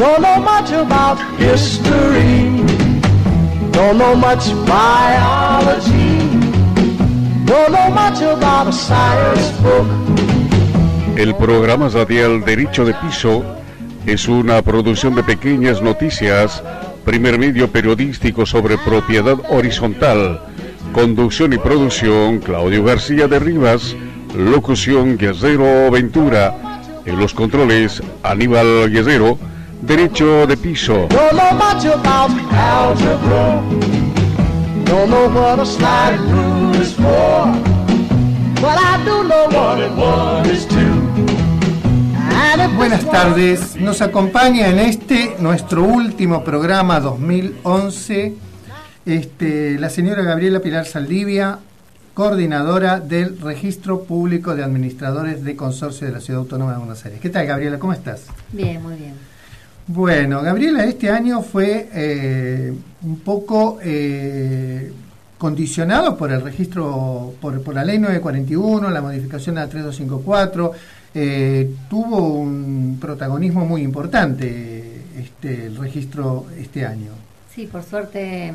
Don't know much about history. Don't know much biology. Don't know much about a science book. El programa radial Derecho de Piso es una producción de Pequeñas Noticias, primer medio periodístico sobre propiedad horizontal. Conducción y producción, Claudio García de Rivas. Locución, Guerrero Ventura. En los controles, Aníbal Guerrero. Derecho de Piso. Don't know much about algebra. Don't know what a slide rule is for. But I do know what it one is two. Buenas tardes, nos acompaña en nuestro último programa 2011 la señora Gabriela Pilar Saldivia, coordinadora del Registro Público de Administradores de Consorcio de la Ciudad Autónoma de Buenos Aires. ¿Qué tal, Gabriela? ¿Cómo estás? Bien, muy bien. Bueno, Gabriela, este año fue un poco condicionado por el registro, por la ley 941, la modificación a la 3254, tuvo un protagonismo muy importante el registro este año. Sí, por suerte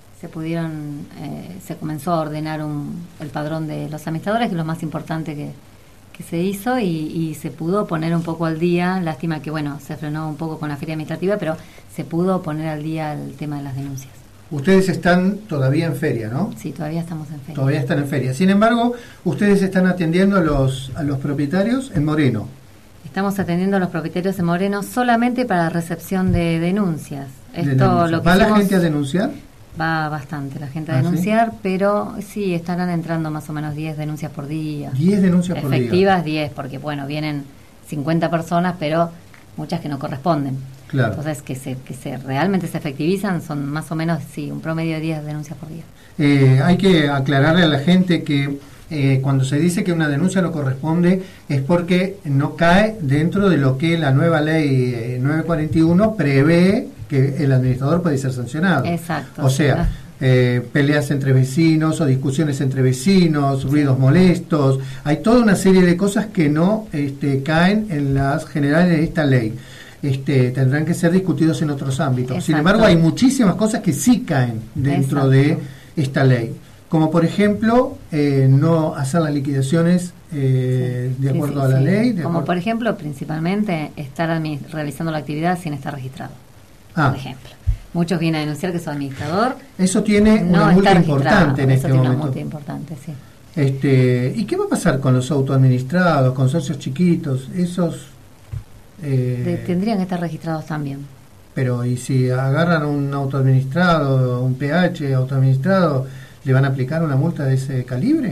se comenzó a ordenar el padrón de los administradores, que es lo más importante que se hizo, y se pudo poner un poco al día. Lástima que, se frenó un poco con la feria administrativa, pero se pudo poner al día el tema de las denuncias. Ustedes están todavía en feria, ¿no? Sí, todavía estamos en feria. Todavía están en feria. Sin embargo, ustedes están atendiendo a los propietarios en Moreno. Estamos atendiendo a los propietarios en Moreno solamente para recepción de denuncias. ¿Va la gente a denunciar? Va bastante la gente a denunciar, ¿sí? Pero sí, estarán entrando más o menos 10 denuncias por día. 10 denuncias por día. Efectivas 10, porque vienen 50 personas, pero muchas que no corresponden. Claro. Entonces, que realmente se efectivizan, son más o menos, sí, un promedio de 10 denuncias por día. Hay que aclararle a la gente que cuando se dice que una denuncia no corresponde es porque no cae dentro de lo que la nueva ley 941 prevé, que el administrador puede ser sancionado. Exacto. O sea, peleas entre vecinos o discusiones entre vecinos, ruidos molestos, hay toda una serie de cosas que no caen en las generales de esta ley. Tendrán que ser discutidos en otros ámbitos. Exacto. Sin embargo, hay muchísimas cosas que sí caen dentro de esta ley, como por ejemplo no hacer las liquidaciones de acuerdo a la ley. Como por ejemplo, principalmente, estar realizando la actividad sin estar registrado. Por ejemplo, muchos vienen a denunciar que su administrador eso tiene una multa importante en este momento. Una multa importante, sí. ¿Y qué va a pasar con los autoadministrados, consorcios chiquitos? Esos tendrían que estar registrados también. Pero, ¿y si agarran un autoadministrado, un PH autoadministrado, le van a aplicar una multa de ese calibre?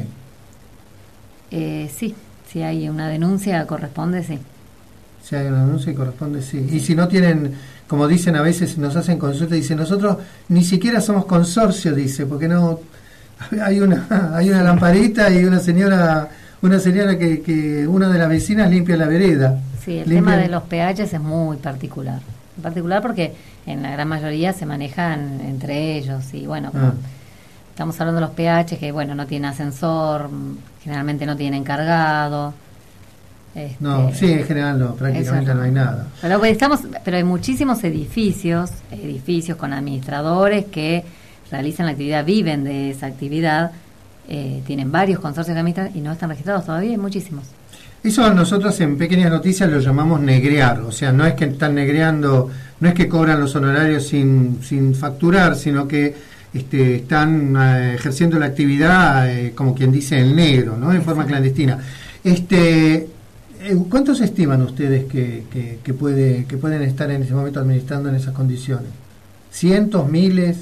Sí, si hay una denuncia corresponde, sí. Si hay una denuncia corresponde, sí. Y si no tienen, como dicen a veces, nos hacen consulta, dicen, nosotros ni siquiera somos consorcio, dice, porque no hay una lamparita y una señora que una de las vecinas limpia la vereda. Sí, el tema de los PHs es muy particular. En particular porque en la gran mayoría se manejan entre ellos. Y estamos hablando de los PHs que, no tienen ascensor, generalmente no tienen encargado. No, sí, en general no, prácticamente no hay nada. Pero hay muchísimos edificios con administradores que realizan la actividad, viven de esa actividad, tienen varios consorcios de administradores y no están registrados todavía, hay muchísimos. Eso nosotros en Pequeñas Noticias lo llamamos negrear, o sea, no es que están negreando, no es que cobran los honorarios sin facturar, sino que están ejerciendo la actividad, como quien dice, en negro, ¿no? En forma clandestina. ¿Cuántos estiman ustedes que pueden estar en ese momento administrando en esas condiciones? ¿Cientos, miles,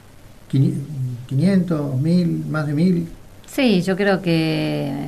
500, 1000, más de 1000? Sí, yo creo que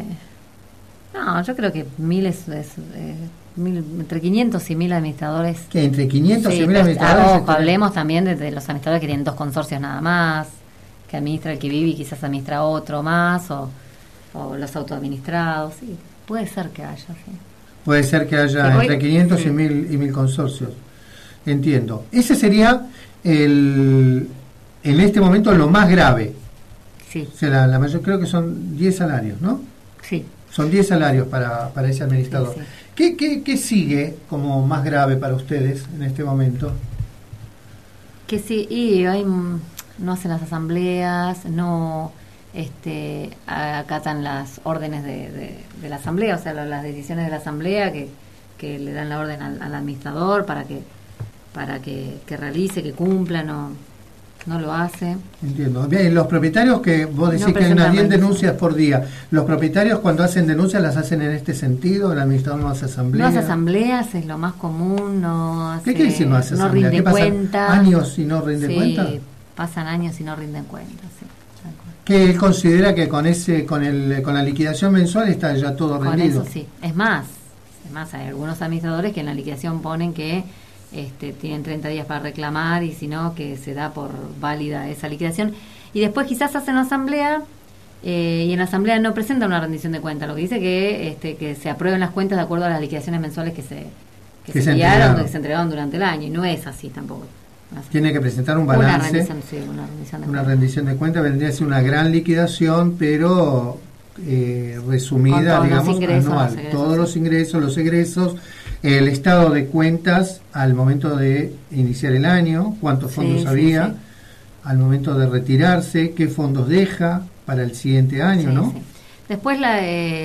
miles, entre 500 y 1000 administradores. ¿Qué? ¿Entre 500 y 1000 administradores? Hablemos también de los administradores que tienen 2 consorcios nada más, que administra el que vive y quizás administra otro más, o los autoadministrados, sí. Puede ser que haya, sí. Puede ser que haya entre 500 y 1000 consorcios. Entiendo. Ese sería en este momento lo más grave. Sí. O sea, la mayor, creo que son 10 salarios, ¿no? Sí. Son 10 salarios para ese administrador. Sí. ¿Qué sigue como más grave para ustedes en este momento? Que sí, y no hacen las asambleas, no acatan las órdenes de la asamblea, o sea, las decisiones de la asamblea que le dan la orden al administrador para que realice, que cumpla, no lo hace. Entiendo. Bien, los propietarios, que vos decís No que hay unas 10 presentan denuncias por día, los propietarios cuando hacen denuncias las hacen en este sentido, el administrador no hace asamblea. No hace asambleas, es lo más común, no hace, ¿Qué quiere decir no hace asamblea? rinde ¿Qué pasa? cuenta. ¿Años y no rinde cuenta? Sí, pasan años y no rinden cuenta, sí. Que él considera que con la liquidación mensual está ya todo Con rendido. eso sí. Es más, hay algunos administradores que en la liquidación ponen que tienen 30 días para reclamar y si no, que se da por válida esa liquidación. Y después quizás hacen una asamblea y en la asamblea no presentan una rendición de cuentas, lo que dice que se aprueben las cuentas de acuerdo a las liquidaciones mensuales que se enviaron, que se entregaron durante el año, y no es así tampoco. Tiene que presentar un balance. Una rendición de cuentas vendría a ser una gran liquidación, pero resumida, digamos, anual. Todos los ingresos, los egresos, el estado de cuentas al momento de iniciar el año, cuántos fondos había, al momento de retirarse, qué fondos deja para el siguiente año, ¿no? Sí. Después la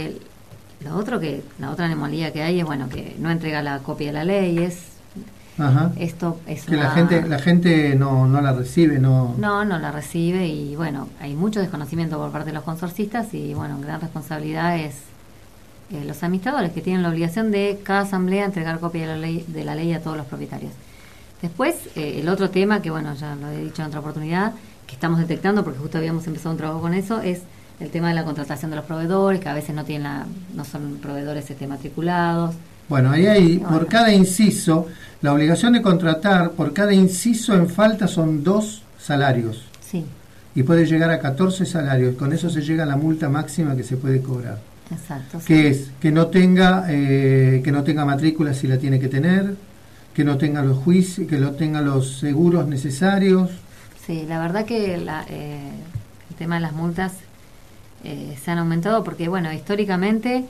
otra anomalía que hay es que no entrega la copia de la ley, Ajá. Esto es que la gente no la recibe, no la recibe, y hay mucho desconocimiento por parte de los consorcistas, y gran responsabilidad es los administradores, que tienen la obligación de cada asamblea entregar copia de la ley a todos los propietarios. Después el otro tema que ya lo he dicho en otra oportunidad, que estamos detectando porque justo habíamos empezado un trabajo con eso, es el tema de la contratación de los proveedores, que a veces no son proveedores matriculados. Bueno, por cada inciso, la obligación de contratar, por cada inciso en falta son 2 salarios. Sí. Y puede llegar a 14 salarios. Con eso se llega a la multa máxima que se puede cobrar. Exacto. Que es que no tenga matrícula si la tiene que tener, que no tenga los juicios, que no tenga los seguros necesarios. Sí, la verdad que el tema de las multas se han aumentado porque, históricamente...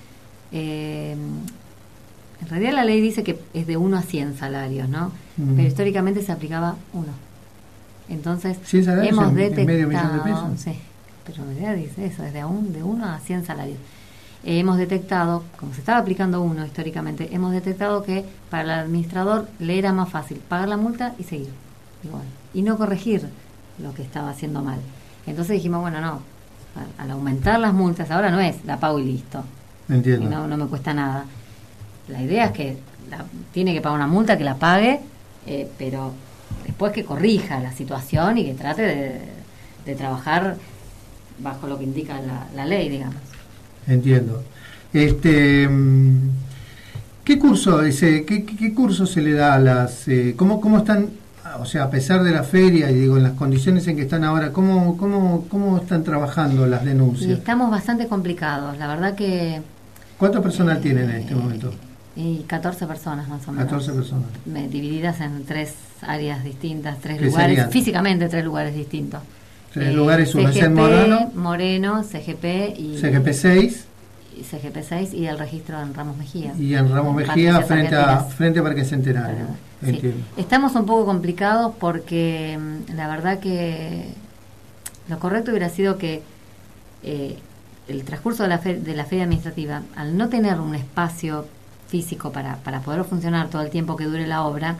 en realidad la ley dice que es de 1 a 100 salarios, ¿no? Pero históricamente se aplicaba 1. Entonces, hemos detectado... medio millón de pesos. Sí, pero en realidad dice eso, es de 1 a 100 salarios. Hemos detectado, como se estaba aplicando 1 históricamente, hemos detectado que para el administrador le era más fácil pagar la multa y seguir igual, y no corregir lo que estaba haciendo mal. Entonces dijimos, al aumentar las multas, ahora no es la pago y listo. Entiendo. Y no me cuesta nada. La idea es que tiene que pagar una multa, que la pague, pero después que corrija la situación y que trate de trabajar bajo lo que indica la ley, digamos. Entiendo. ¿Qué curso qué curso se le da a las cómo están, o sea, a pesar de la feria y en las condiciones en que están ahora, cómo están trabajando las denuncias? Y estamos bastante complicados, la verdad que... ¿Cuántas personas tienen en este momento? Y 14 personas más o menos. 14 personas. Divididas en 3 áreas distintas, 3 lugares, serían? Físicamente 3 lugares distintos. 3 lugares, uno es en Moreno, CGP y... CGP 6. CGP 6 y el registro en Ramos Mejía. Y en Ramos Mejía frente a Parque Centenario. Sí. Estamos un poco complicados porque la verdad que lo correcto hubiera sido que el transcurso de la feria administrativa, al no tener un espacio físico para poder funcionar todo el tiempo que dure la obra,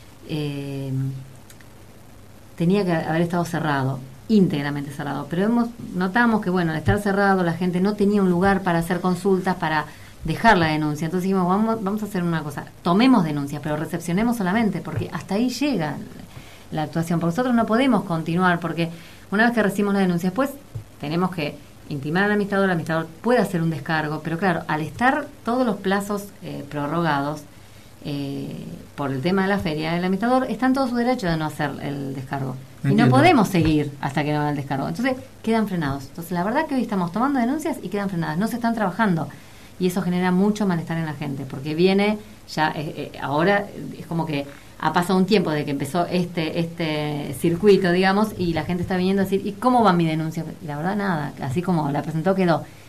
tenía que haber estado cerrado, íntegramente cerrado, pero notamos que al estar cerrado la gente no tenía un lugar para hacer consultas, para dejar la denuncia. Entonces dijimos, vamos a hacer una cosa, tomemos denuncias, pero recepcionemos solamente, porque hasta ahí llega la actuación, porque nosotros no podemos continuar, porque una vez que recibimos la denuncia, después tenemos que intimar al administrador, el administrador puede hacer un descargo, pero claro, al estar todos los plazos prorrogados por el tema de la feria, el administrador está en todo su derecho de no hacer el descargo. Entiendo. Y no podemos seguir hasta que no haga el descargo. Entonces quedan frenados. Entonces la verdad que hoy estamos tomando denuncias y quedan frenadas, no se están trabajando. Y eso genera mucho malestar en la gente, porque viene ya, ahora es como que ha pasado un tiempo de que empezó este circuito, digamos, y la gente está viniendo a decir, ¿y cómo va mi denuncia? Y la verdad, nada, así como la presentó quedó.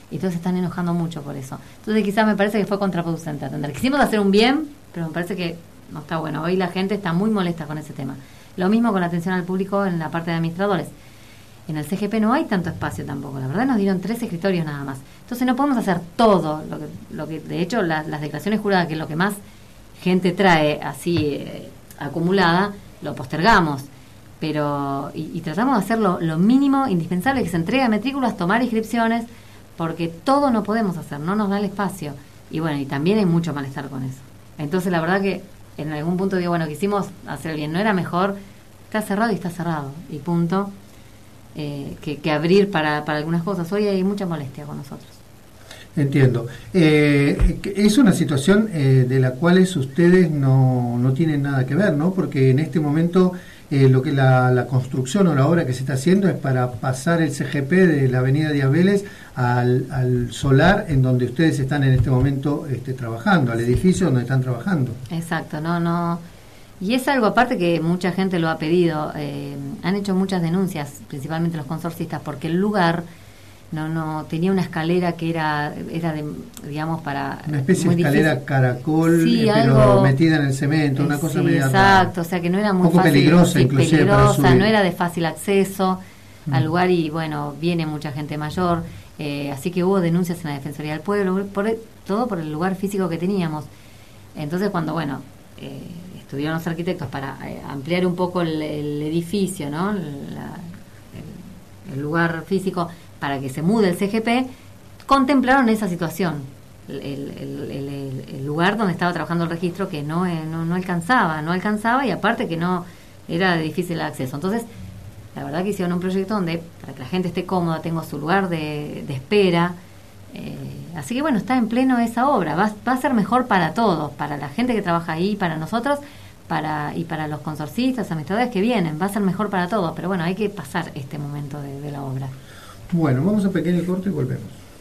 y todos se están enojando mucho por eso. Entonces quizás me parece que fue contraproducente atender. Quisimos hacer un bien, pero me parece que no está bueno. Hoy la gente está muy molesta con ese tema. Lo mismo con la atención al público en la parte de administradores. En el CGP no hay tanto espacio tampoco. La verdad nos dieron 3 escritorios nada más. Entonces no podemos hacer todo. Lo que de hecho, las declaraciones juradas, que es lo que más gente trae así acumulada, lo postergamos. Pero y tratamos de hacer lo mínimo indispensable, que se entregue a matrículas, tomar inscripciones, porque todo no podemos hacer, no nos da el espacio. Y bueno, y también hay mucho malestar con eso. Entonces la verdad que en algún punto digo, bueno, quisimos hacer bien, no era mejor, está cerrado y está cerrado, y punto, que abrir para algunas cosas. Hoy hay mucha molestia con nosotros. Entiendo. Es una situación de la cual ustedes no tienen nada que ver, ¿no? Porque en este momento lo que la construcción o la obra que se está haciendo es para pasar el CGP de la avenida Díaz Vélez al solar en donde ustedes están en este momento trabajando, al edificio donde están trabajando. Exacto, no. Y es algo aparte que mucha gente lo ha pedido. Han hecho muchas denuncias, principalmente los consorcistas, porque el lugar no tenía una escalera que era de, digamos, para una especie de escalera difícil. Caracol, sí, pero algo, metida en el cemento, una cosa sí, media exacto, o sea que no era muy poco fácil, peligrosa, sí, inclusive peligrosa, no era de fácil acceso al lugar, y bueno, viene mucha gente mayor, así que hubo denuncias en la Defensoría del Pueblo, todo por el lugar físico que teníamos. Entonces cuando estuvieron los arquitectos para ampliar un poco el edificio, ¿no? El lugar físico para que se mude el CGP, contemplaron esa situación, el lugar donde estaba trabajando el registro, que no alcanzaba, y aparte que no era de difícil acceso. Entonces la verdad que hicieron un proyecto donde, para que la gente esté cómoda, tenga su lugar de espera, así que bueno, está en pleno esa obra, va a ser mejor para todos, para la gente que trabaja ahí, para nosotros, y para los consorcistas, administradores que vienen, va a ser mejor para todos, pero bueno, hay que pasar este momento de la obra. Bueno, vamos a un pequeño corte y volvemos.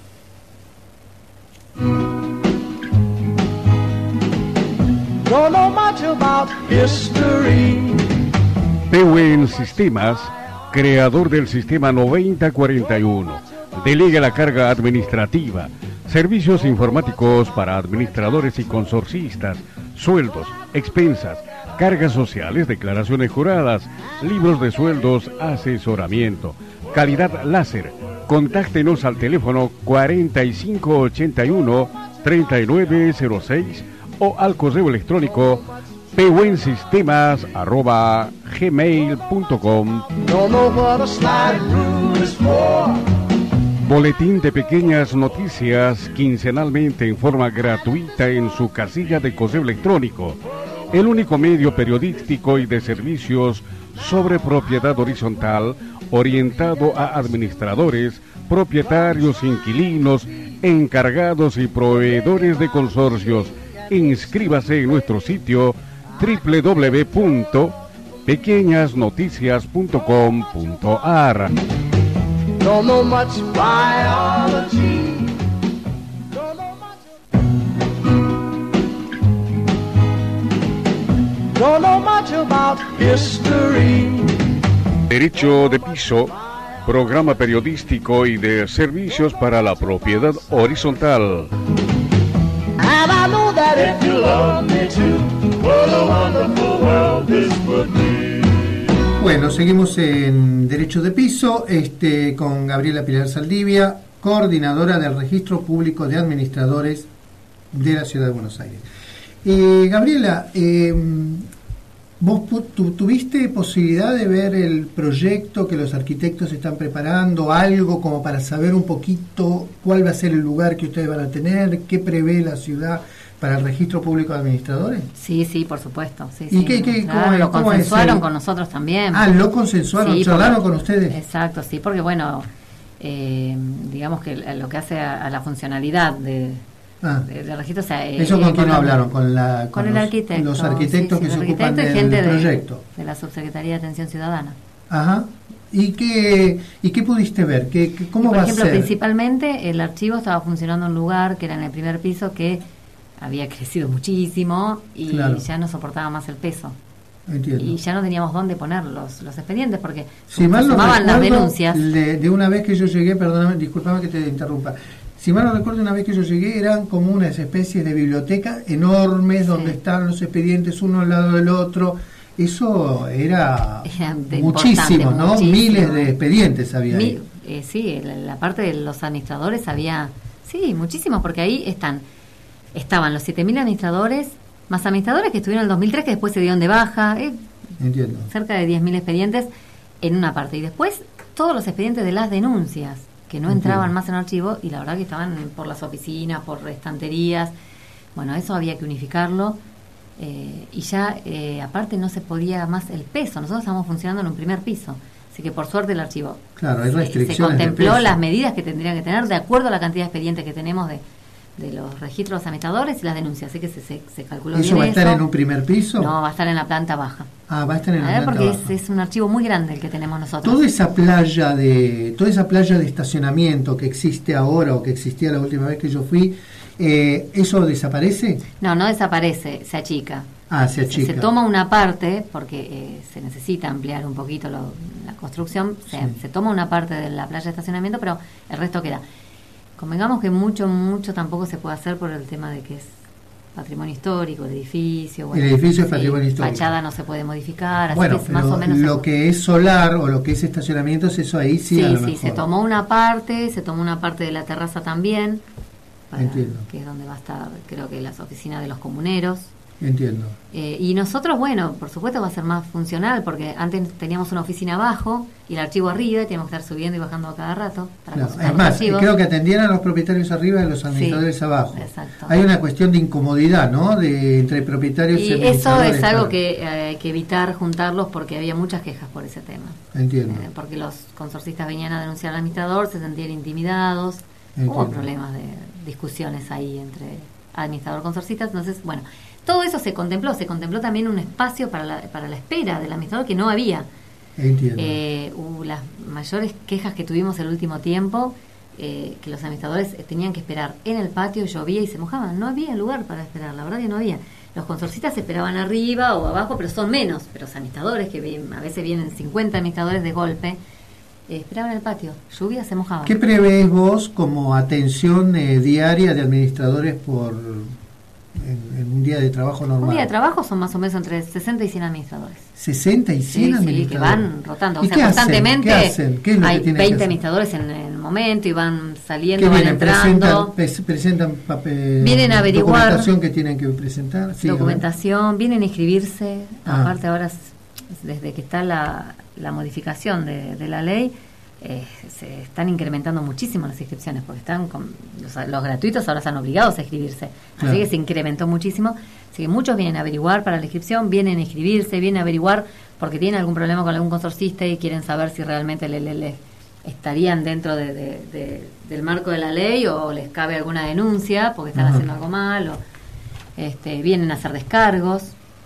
Don't know much about history. Pewen Sistemas, creador del sistema 9041, delega la carga administrativa, servicios informáticos para administradores y consorcistas, sueldos, expensas, cargas sociales, declaraciones juradas, libros de sueldos, asesoramiento, calidad láser. Contáctenos al teléfono 4581-3906 o al correo electrónico pewensistemas@gmail.com. Boletín de pequeñas noticias quincenalmente en forma gratuita en su casilla de correo electrónico. El único medio periodístico y de servicios sobre propiedad horizontal orientado a administradores, propietarios, inquilinos, encargados y proveedores de consorcios. Inscríbase en nuestro sitio www.pequeñasnoticias.com.ar. Don't know much biology. Don't know much about history. Derecho de piso, programa periodístico y de servicios para la propiedad horizontal. And I know that if you love me too, what a wonderful world this would be. Bueno, seguimos en Derecho de Piso con Gabriela Pilar Saldivia, coordinadora del Registro Público de Administradores de la Ciudad de Buenos Aires. Gabriela, ¿vos tuviste posibilidad de ver el proyecto que los arquitectos están preparando, algo como para saber un poquito cuál va a ser el lugar que ustedes van a tener, qué prevé la ciudad para el Registro Público de Administradores? Sí, por supuesto. Sí, ¿Y claro, lo consensuaron con nosotros también. Lo consensuaron, charlaron con ustedes. Exacto, sí, porque bueno, digamos que lo que hace a la funcionalidad del registro, o sea, ¿eso con quién hablaron? Con el los arquitecto. Los arquitectos que se ocupan del proyecto. De la Subsecretaría de Atención Ciudadana. Ajá. ¿Y qué pudiste ver? ¿Cómo va a ser? Por ejemplo, principalmente el archivo estaba funcionando en un lugar que era en el primer piso, que había crecido muchísimo y claro, ya no soportaba más el peso. Entiendo. Y ya no teníamos dónde poner los expedientes, porque si mal no sumaban las denuncias. De una vez que yo llegué, perdóname, discúlpame que te interrumpa, Si mal no recuerdo, una vez que yo llegué, eran como unas especies de bibliotecas enormes, Sí. donde estaban los expedientes uno al lado del otro. Eso era muchísimo, ¿no? Muchísimo. Miles de expedientes había ahí. Sí, la parte de los administradores había, sí, muchísimos, porque ahí estaban los 7.000 administradores, más administradores que estuvieron en el 2003, que después se dieron de baja, Entiendo. cerca de 10.000 expedientes en una parte. Y después todos los expedientes de las denuncias, que no entraban más en archivo, y la verdad que estaban por las oficinas, por estanterías. Bueno, eso había que unificarlo. Y ya aparte no se podía más el peso. Nosotros estamos funcionando en un primer piso, así que por suerte el archivo Claro, hay se restricciones de contempló peso. las medidas que tendrían que tener de acuerdo a la cantidad de expedientes que tenemos de los registros de administradores y las denuncias, así que se calculó ¿Eso bien. va a estar en un primer piso? No, va a estar en la planta baja. Ah, va a estar en la planta Porque baja. es un archivo muy grande el que tenemos nosotros. Toda esa playa de estacionamiento que existe ahora o que existía la última vez que yo fui, ¿eso desaparece? No desaparece, se achica. Ah, se achica. Se toma una parte, porque se necesita ampliar un poquito la construcción, se toma una parte de la playa de estacionamiento, pero el resto queda. Convengamos que mucho tampoco se puede hacer por el tema de que es patrimonio histórico, el edificio. Bueno, el edificio es patrimonio histórico. Fachada no se puede modificar, así Bueno, que pero más o menos lo que es solar o lo que es estacionamientos, eso ahí sí a lo sí, mejor. se tomó una parte de la terraza también, Entiendo. que es donde va a estar, creo que las oficinas de los comuneros. Entiendo. Y nosotros, bueno, por supuesto va a ser más funcional, porque antes teníamos una oficina abajo y el archivo arriba, y teníamos que estar subiendo y bajando a cada rato para Claro, consultar es los más, archivos. creo que atendieran a los propietarios arriba y a los administradores abajo. Exacto. Hay una cuestión de incomodidad, ¿no? Entre propietarios y Y eso administradores. es algo claro. que hay que evitar juntarlos, porque había muchas quejas por ese tema. Entiendo. Porque los consorcistas venían a denunciar al administrador, se sentían intimidados, Entiendo. hubo problemas de discusiones ahí entre administrador-consorcistas. Entonces, bueno, todo eso se contempló también un espacio para la espera del administrador que no había. Entiendo. Hubo las mayores quejas que tuvimos el último tiempo, que los administradores tenían que esperar en el patio, llovía y se mojaban, no había lugar para esperar, la verdad que no había. Los consorcistas esperaban arriba o abajo, pero son menos, pero los administradores, que a veces vienen 50 administradores de golpe, esperaban en el patio, lluvia, se mojaban. ¿Qué prevés vos como atención diaria de administradores en un día de trabajo normal? Un día de trabajo son más o menos entre 60 y 100 administradores. 60 y 100 Sí, administradores. que van rotando. ¿Y O sea, qué hacen? constantemente ¿Qué hacen? ¿Qué es lo hay que tienen 20 que hacer? administradores en el momento y van ¿Qué saliendo, van vienen? entrando. Presentan papel, Vienen a averiguar documentación que tienen que presentar. Sí, documentación, vienen a inscribirse. Ah. Aparte ahora, desde que está la modificación de la ley, se están incrementando muchísimo las inscripciones, porque están los gratuitos ahora están obligados a inscribirse. Claro. Así que se incrementó muchísimo. Así que muchos vienen a averiguar para la inscripción, vienen a inscribirse, vienen a averiguar porque tienen algún problema con algún consorcista y quieren saber si realmente le estarían dentro del marco de la ley o les cabe alguna denuncia porque están haciendo algo mal, o vienen a hacer descargos.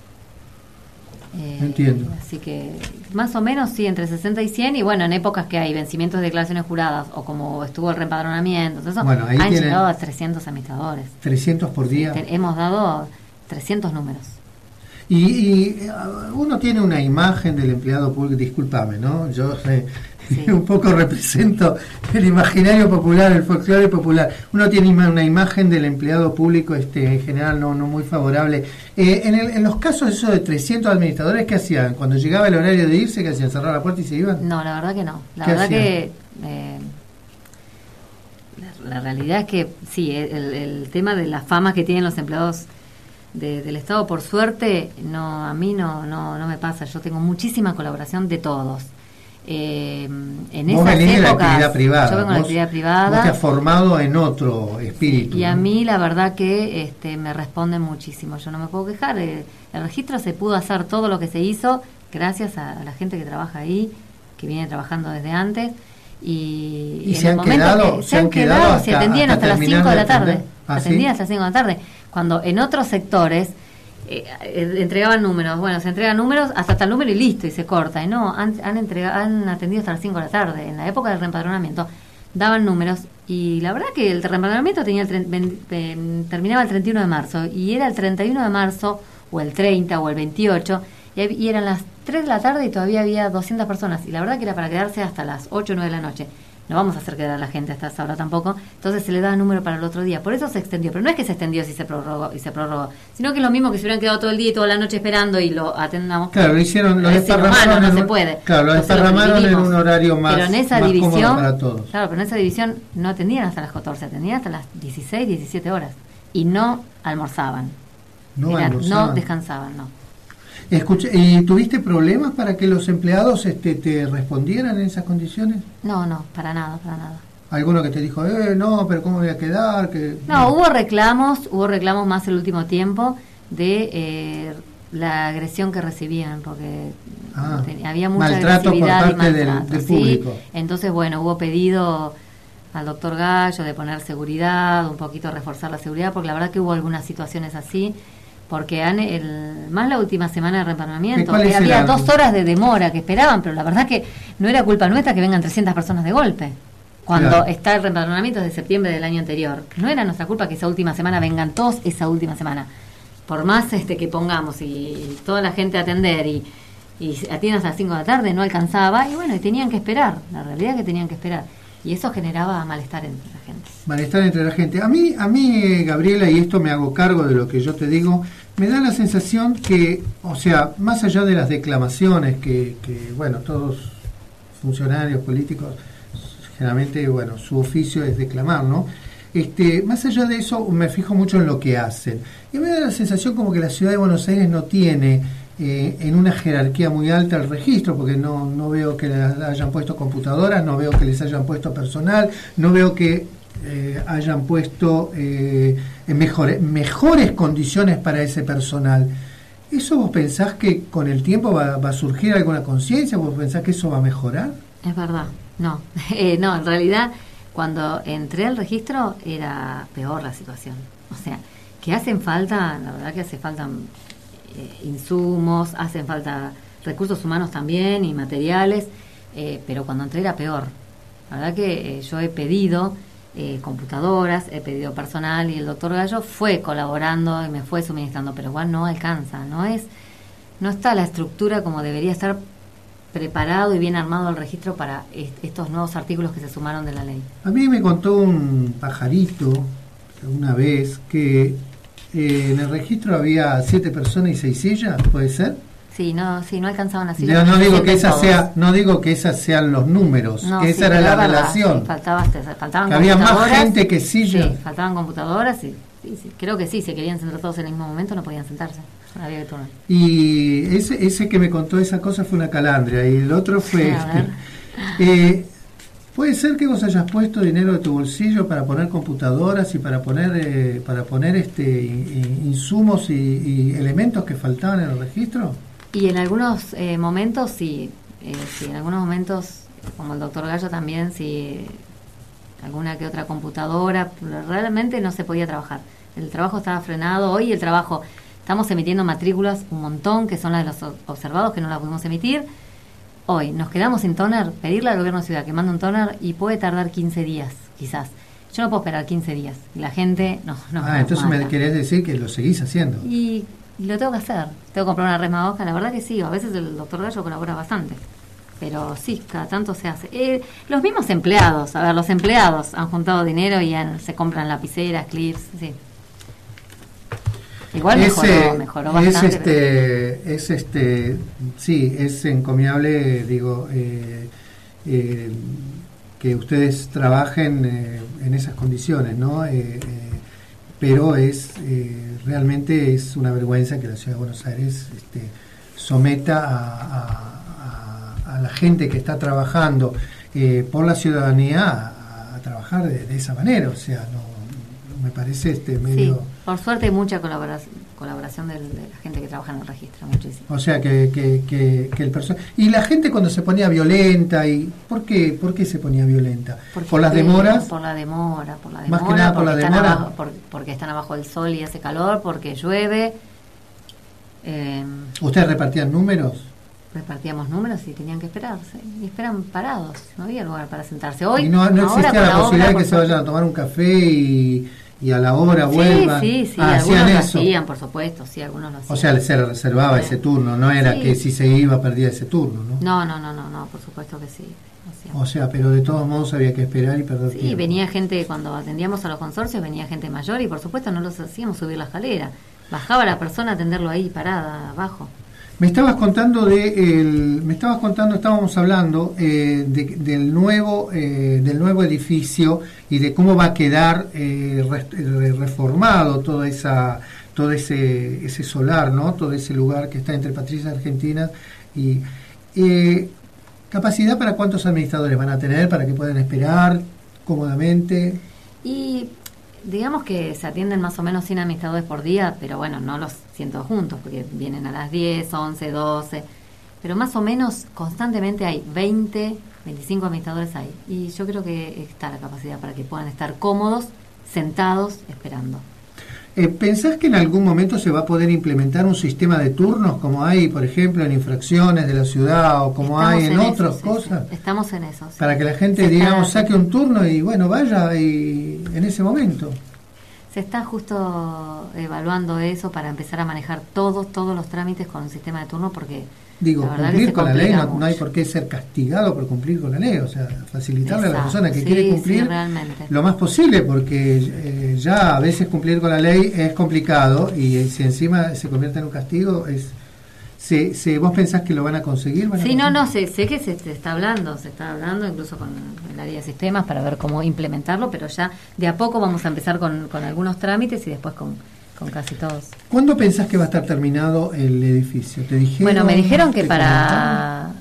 Entiendo. Así que más o menos sí, entre 60 y 100, y bueno, en épocas que hay vencimientos de declaraciones juradas o como estuvo el reempadronamiento, entonces Bueno, ahí han tienen llegado a 300 administradores. 300 por día. Hemos dado 300 números. Y uno tiene una imagen del empleado público, discúlpame, ¿no? Yo un poco represento el imaginario popular, el folclore popular. Uno tiene una imagen del empleado público en general no muy favorable. En los casos esos de 300 administradores, ¿qué hacían? Cuando llegaba el horario de irse, ¿qué hacían? ¿Cerrar la puerta y se iban? No, la verdad que no. La ¿Qué verdad hacían? que la realidad es que sí, el tema de la fama que tienen los empleados del Estado, por suerte, a mí no me pasa. Yo tengo muchísima colaboración de todos. En Vos esas venís de la épocas, actividad privada. yo vengo de la actividad privada. Vos te has formado en otro espíritu. Y a ¿no? mí la verdad que me responden muchísimo. Yo no me puedo quejar. El registro se pudo hacer todo lo que se hizo gracias a la gente que trabaja ahí, que viene trabajando desde antes. Y se en han el momento quedado, que se han quedado, se atendían hasta las 5 terminar de la tarde. atender. ¿Ah, sí? Atendían hasta las 5 de la tarde. Cuando en otros sectores entregaban números, bueno, se entregan números hasta tal número y listo, y se corta. Y no, han atendido hasta las 5 de la tarde. En la época del reempadronamiento daban números, y la verdad que el reempadronamiento terminaba el 31 de marzo, y era el 31 de marzo, o el 30, o el 28, y eran las 3 de la tarde y todavía había 200 personas, y la verdad que era para quedarse hasta las 8 o 9 de la noche. no vamos a hacer quedar a la gente hasta esa hora tampoco, entonces se le da número para el otro día, por eso se extendió, pero no es que se extendió si se prorrogó, sino que es lo mismo que si hubieran quedado todo el día y toda la noche esperando y lo atendamos. Claro, lo hicieron, lo desparramaron, no se puede. Claro, lo desparramaron en un horario más, pero en esa más división, cómodo para todos. Claro, pero en esa división no atendían hasta las 14, atendían hasta las 16, 17 horas y no almorzaban. No descansaban, no. Escuché, ¿y tuviste problemas para que los empleados te respondieran en esas condiciones? No, para nada. ¿Alguno que te dijo, no, pero cómo voy a quedar? No, hubo reclamos más el último tiempo de la agresión que recibían, porque había mucha agresividad por parte y maltrato, del público. Entonces, bueno, hubo pedido al doctor Gallo de poner seguridad, un poquito reforzar la seguridad, porque la verdad que hubo algunas situaciones así, porque más la última semana de reempadronamiento había 2 horas de demora que esperaban, pero la verdad que no era culpa nuestra que vengan 300 personas de golpe, cuando está el reempadronamiento de septiembre del año anterior. No era nuestra culpa que esa última semana vengan todos esa última semana. Por más que pongamos y toda la gente a atender y atienden hasta las 5 de la tarde, no alcanzaba, y bueno, y tenían que esperar, la realidad es que tenían que esperar. Y eso generaba malestar entre la gente. Malestar entre la gente. A mí, Gabriela, y esto me hago cargo de lo que yo te digo, me da la sensación que, o sea, más allá de las declamaciones que bueno, todos funcionarios políticos, generalmente, bueno, su oficio es declamar, ¿no? Más allá de eso, me fijo mucho en lo que hacen. Y me da la sensación como que la ciudad de Buenos Aires no tiene en una jerarquía muy alta el registro, porque no veo que le hayan puesto computadoras, no veo que les hayan puesto personal, no veo que hayan puesto mejores condiciones para ese personal. ¿Eso vos pensás que con el tiempo va a surgir alguna conciencia? ¿Vos pensás que eso va a mejorar? Es verdad, no. No, en realidad, cuando entré al registro era peor la situación. O sea, que hacen falta, la verdad que hace falta insumos, hacen falta recursos humanos también y materiales, pero cuando entré era peor. La verdad que yo he pedido computadoras, he pedido personal y el doctor Gallo fue colaborando y me fue suministrando, pero igual no alcanza, no está la estructura como debería estar preparado y bien armado el registro para estos nuevos artículos que se sumaron de la ley. A mí me contó un pajarito una vez que en el registro había 7 personas y 6 sillas, ¿puede ser? Sí, no alcanzaban las sillas. No digo que esas sean los números, que esa era la relación. Sí, faltaban que había más gente que sillas. Sí, faltaban computadoras y sí, creo que sí, se querían sentar todos en el mismo momento, no podían sentarse. Había que turnar. Y ese que me contó esa cosa fue una calandria y el otro fue ¿puede ser que vos hayas puesto dinero de tu bolsillo para poner computadoras y para poner insumos y elementos que faltaban en el registro? Y en algunos momentos sí, en algunos momentos, como el doctor Gallo también, sí, alguna que otra computadora, realmente no se podía trabajar. El trabajo estaba frenado. Hoy el trabajo, estamos emitiendo matrículas un montón, que son las de los observados, que no las pudimos emitir. Hoy nos quedamos sin toner, pedirle al gobierno de ciudad que mande un toner y puede tardar 15 días, quizás. Yo no puedo esperar 15 días. La gente no. Entonces mata. Me querés decir que lo seguís haciendo. Y lo tengo que hacer. Tengo que comprar una resma hoja. La verdad que sí, a veces el doctor Gallo colabora bastante. Pero sí, cada tanto se hace. Los mismos empleados, los empleados han juntado dinero y se compran lapiceras, clips, sí. Igual mejoró bastante. Sí, es encomiable, digo, que ustedes trabajen en esas condiciones, ¿no? Pero realmente es una vergüenza que la Ciudad de Buenos Aires someta a la gente que está trabajando por la ciudadanía a trabajar de esa manera, o sea, no me parece medio... Sí, por suerte hay mucha colaboración de la gente que trabaja en el registro, muchísimo. O sea, que el personal... Y la gente cuando se ponía violenta, ¿por qué se ponía violenta? ¿Por las demoras? Por la demora. Más que nada por la demora. Porque están abajo del sol y hace calor, porque llueve. ¿Ustedes repartían números? Repartíamos números y tenían que esperarse. Y esperan parados, no había lugar para sentarse. Hoy, y no existía la posibilidad de que se vayan a tomar un café y y a la hora vuelvan. Sí, hacían algunos eso. lo hacían, por supuesto, sí, algunos lo hacían. O sea, se le reservaba ese turno, no era que si se iba perdía ese turno, ¿no? No, por supuesto que sí. O sea, pero de todos modos había que esperar y perder Sí, tiempo. venía gente, cuando atendíamos a los consorcios, venía gente mayor y por supuesto no los hacíamos subir la escalera. Bajaba la persona a atenderlo ahí parada, abajo. Me estabas contando estábamos hablando del nuevo edificio y de cómo va a quedar reformado todo ese solar, ¿no? Todo ese lugar que está entre Patricias Argentinas y ¿capacidad para cuántos administradores van a tener para que puedan esperar cómodamente? Y digamos que se atienden más o menos 100 administradores por día, pero bueno, no los 100 juntos, porque vienen a las 10, 11, 12, pero más o menos constantemente hay 20, 25 administradores ahí. Y yo creo que está la capacidad para que puedan estar cómodos, sentados, esperando. ¿Pensás que en algún momento se va a poder implementar un sistema de turnos como hay, por ejemplo, en infracciones de la ciudad o como hay en otras cosas? Sí. Estamos en eso. Sí. Para que la gente, digamos, saque un turno y bueno, vaya y en ese momento. Se está justo evaluando eso para empezar a manejar todos los trámites con un sistema de turno porque... Digo, cumplir con la ley, no hay por qué ser castigado por cumplir con la ley, o sea, facilitarle a la persona que quiere cumplir lo más posible, porque ya a veces cumplir con la ley es complicado y si encima se convierte en un castigo, ¿vos pensás que lo van a conseguir? Sí, sé que se está hablando incluso con el área de sistemas para ver cómo implementarlo, pero ya de a poco vamos a empezar con algunos trámites y después con casi todos. ¿Cuándo pensás que va a estar terminado el edificio? ¿Te dijeron? Bueno, me dijeron que para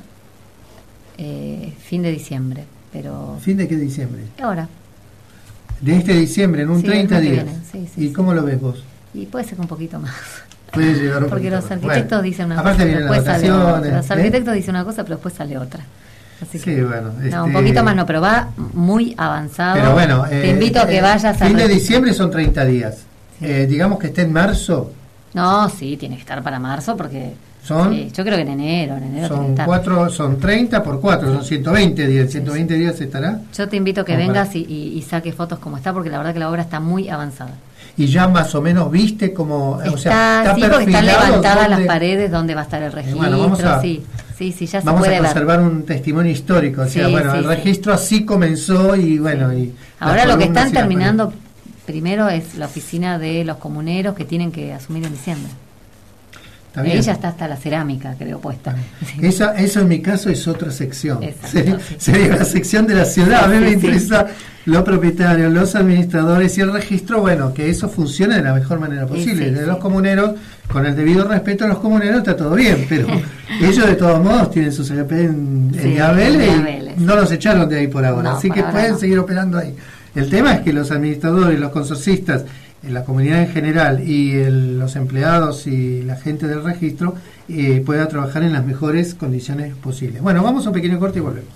fin de diciembre, pero... ¿Fin de qué diciembre? Ahora. De este diciembre, en un 30 días. ¿Y cómo lo ves vos? Y puede ser un poquito más. Puede llegar un porque los arquitectos dicen una cosa, pero después sale otra. Los arquitectos dicen una cosa, pero después sale otra. Así que, bueno, no, un poquito más no, pero va muy avanzado. Pero bueno, te invito a que vayas a... Fin de diciembre son 30 días. Sí. Digamos que esté en marzo. No, sí, tiene que estar para marzo porque... Sí, yo creo que en enero son 30 por 4, son 120 días. 120 días estará. Yo te invito a que vengas y saques fotos como está, porque la verdad que la obra está muy avanzada. Y ya más o menos viste como... Está porque están levantadas las paredes donde va a estar el registro. Bueno, sí, ya vamos se puede a conservar un testimonio histórico. O sea, el registro así comenzó y bueno... Y ahora lo que están terminando primero es la oficina de los comuneros que tienen que asumir en diciembre. Ella está hasta la cerámica, creo, puesta. Eso en mi caso es otra sección. Sería la sección de la ciudad. A mí me interesa los propietarios, los administradores y el registro, bueno, que eso funcione de la mejor manera posible. De los comuneros, con el debido respeto a los comuneros, está todo bien, pero ellos de todos modos tienen sus CGP en Abel y no los echaron de ahí por ahora, así que pueden seguir operando ahí. El tema es que los administradores, los consorcistas, la comunidad en general y los empleados y la gente del registro pueda trabajar en las mejores condiciones posibles. Bueno, vamos a un pequeño corte y volvemos.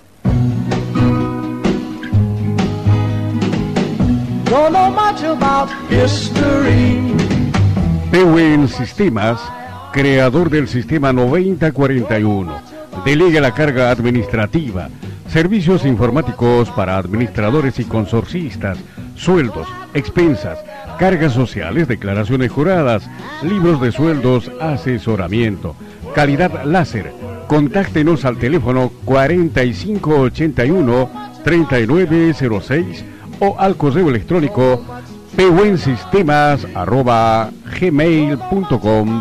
Don't know much about history. Pewen Sistemas, creador del sistema 9041, delega la carga administrativa, servicios informáticos para administradores y consorcistas, sueldos, expensas, cargas sociales, declaraciones juradas, libros de sueldos, asesoramiento, calidad láser. Contáctenos al teléfono 4581-3906 o al correo electrónico pewensistemas@gmail.com.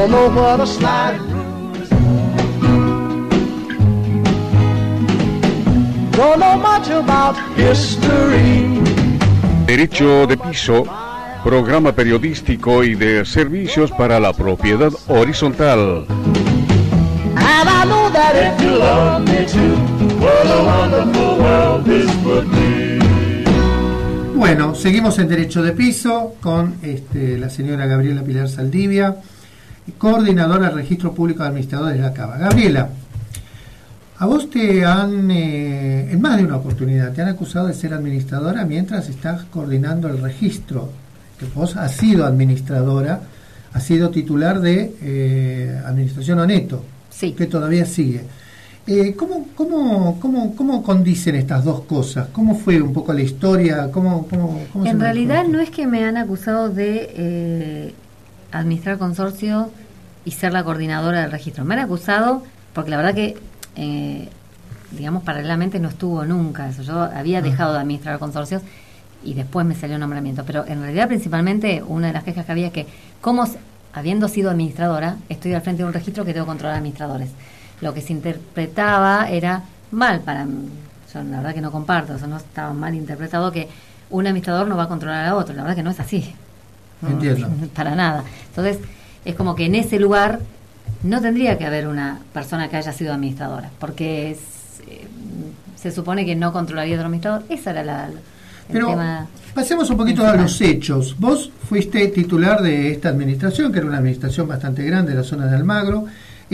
Don't know much about history. Derecho de piso, programa periodístico y de servicios para la propiedad horizontal. And I know that if you love me too, what a wonderful world this would be. Bueno, seguimos en Derecho de Piso con la señora Gabriela Pilar Saldivia, coordinadora del Registro Público de Administradores de la Cava. Gabriela, a vos te han, en más de una oportunidad, te han acusado de ser administradora mientras estás coordinando el registro, que vos has sido administradora, has sido titular de Administración Oneto, sí, que todavía sigue. ¿Cómo condicen estas dos cosas? ¿Cómo fue un poco la historia? ¿Cómo en realidad no es que me han acusado de administrar consorcio y ser la coordinadora del registro. Me han acusado porque la verdad que, digamos, paralelamente no estuvo nunca eso. Yo había dejado de administrar consorcios y después me salió un nombramiento. Pero en realidad, principalmente, una de las quejas que había es que, habiendo sido administradora, estoy al frente de un registro que tengo que controlar administradores. Lo que se interpretaba era mal para mí. Yo la verdad que no comparto, eso no estaba mal interpretado, que un administrador no va a controlar a otro. La verdad que no es así. Entiendo. Para nada. Entonces, es como que en ese lugar no tendría que haber una persona que haya sido administradora, porque se supone que no controlaría otro administrador. Esa era Pero tema. Pasemos un poquito a los hechos. Vos fuiste titular de esta administración, que era una administración bastante grande de la zona de Almagro.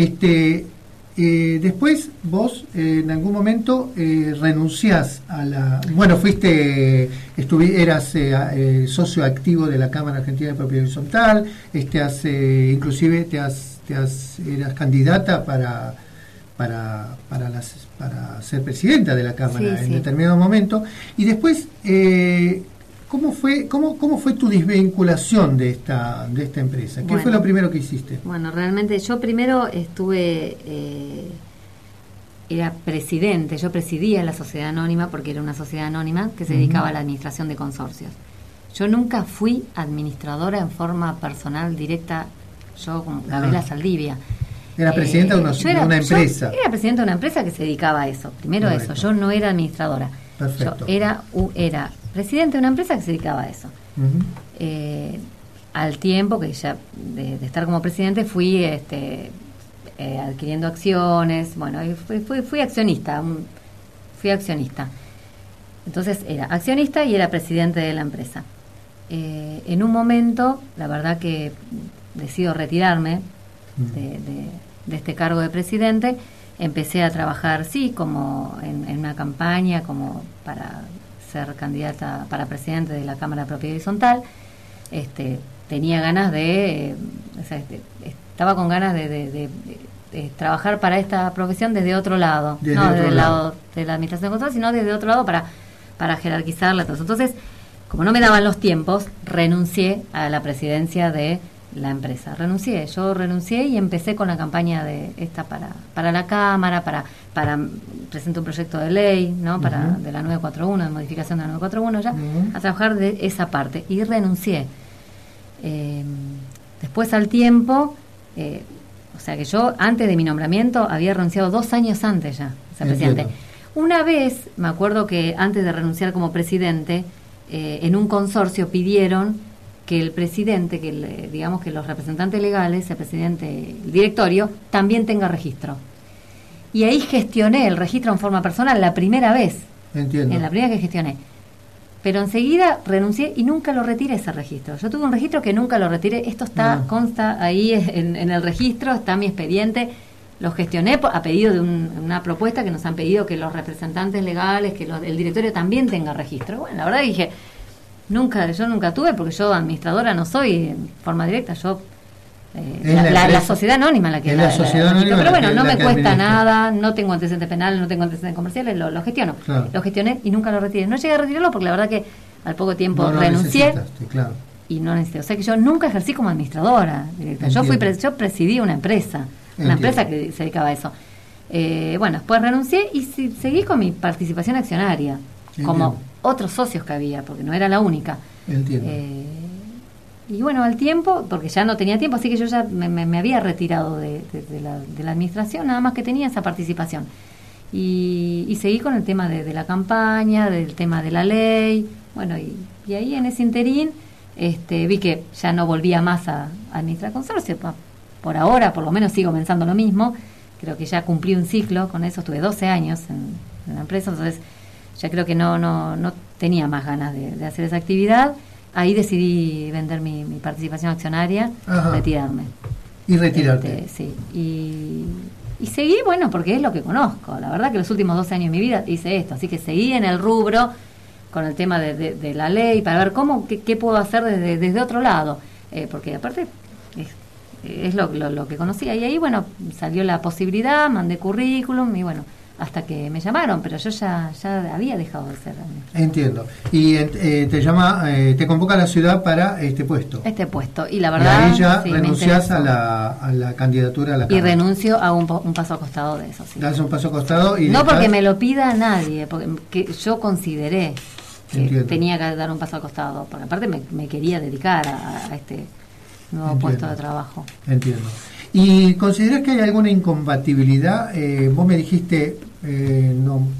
Después vos en algún momento renunciás a la... Bueno, eras socio activo de la Cámara Argentina de Propiedad Horizontal, inclusive eras candidata para ser presidenta de la Cámara en determinado momento. Y después, ¿cómo fue tu desvinculación de esta empresa? ¿Qué fue lo primero que hiciste? Bueno, realmente yo primero era presidente, yo presidía la sociedad anónima porque era una sociedad anónima que se dedicaba a la administración de consorcios. Yo nunca fui administradora en forma personal directa, yo como Gabriela Saldivia. Era presidenta de una empresa. Era presidenta de una empresa que se dedicaba a eso. Primero Correcto. eso, yo no era administradora. Perfecto. Yo era presidente de una empresa que se dedicaba a eso. Al tiempo que ya de estar como presidente fui adquiriendo acciones, bueno, fui accionista. Fui accionista. Entonces era accionista y era presidente de la empresa. En un momento, la verdad que decido retirarme de este cargo de presidente. Empecé a trabajar, como en una campaña, como para ser candidata para presidente de la Cámara de Propiedad Horizontal. Tenía ganas estaba con ganas de trabajar para esta profesión desde otro lado, no desde el lado de la administración de control, sino desde otro lado para jerarquizarla. Entonces, como no me daban los tiempos, renuncié a la presidencia de la empresa. Yo renuncié y empecé con la campaña de esta para la Cámara, para presentar un proyecto de ley, ¿no? De la 941, de modificación de la 941 ya, a trabajar de esa parte y renuncié. Después al tiempo, o sea que yo antes de mi nombramiento había renunciado 2 años antes ya, a ser presidente. Una vez, me acuerdo que antes de renunciar como presidente, en un consorcio pidieron que el presidente, digamos que los representantes legales, el presidente, el directorio, también tenga registro. Y ahí gestioné el registro en forma personal la primera vez. Entiendo. En la primera que gestioné. Pero enseguida renuncié y nunca lo retiré ese registro. Yo tuve un registro que nunca lo retiré. Esto consta ahí en el registro, está mi expediente. Lo gestioné a pedido de una propuesta que nos han pedido que los representantes legales, que el directorio también tenga registro. Bueno, la verdad dije... Yo nunca tuve, porque yo administradora no soy en forma directa, yo la sociedad anónima la que la sociedad anónima, pero bueno, no me cuesta administra. Nada, no tengo antecedentes penales, no tengo antecedentes comerciales, lo gestiono. Claro. Lo gestioné y nunca lo retiré. No llegué a retirarlo porque la verdad que al poco tiempo renuncié claro. Y no necesité. O sea que yo nunca ejercí como administradora directa. Yo presidí una empresa, empresa que se dedicaba a eso. Bueno, después renuncié y seguí con mi participación accionaria. Como otros socios que había, porque no era la única. Entiendo. Y bueno, al tiempo, porque ya no tenía tiempo, así que yo ya me había retirado de la administración, nada más que tenía esa participación. Y seguí con el tema de la campaña, del tema de la ley, bueno, y ahí en ese interín vi que ya no volvía más a administrar consorcio. Por ahora, por lo menos sigo pensando lo mismo, creo que ya cumplí un ciclo con eso, estuve 12 años en la empresa, entonces ya creo que no tenía más ganas de hacer esa actividad. Ahí decidí vender mi participación accionaria, retirarme. Y retirarte. Sí. Y seguí, bueno, porque es lo que conozco. La verdad que los últimos 12 años de mi vida hice esto. Así que seguí en el rubro con el tema de la ley para ver qué puedo hacer desde otro lado. Porque aparte es lo que conocía. Y ahí, bueno, salió la posibilidad, mandé currículum y bueno, hasta que me llamaron, pero yo ya había dejado de ser administradora. Entiendo. Y te convoca la ciudad para este puesto. Y la verdad... Y ahí ya sí, renunciás a la candidatura a la Cámara. Y renuncio, hago un paso al costado de eso, sí. Das un paso al costado y... No porque me lo pida nadie, porque yo consideré que Entiendo. tenía que dar un paso al costado, porque aparte me quería dedicar a este nuevo puesto de trabajo. Entiendo. ¿Y considerás que hay alguna incompatibilidad? Vos me dijiste que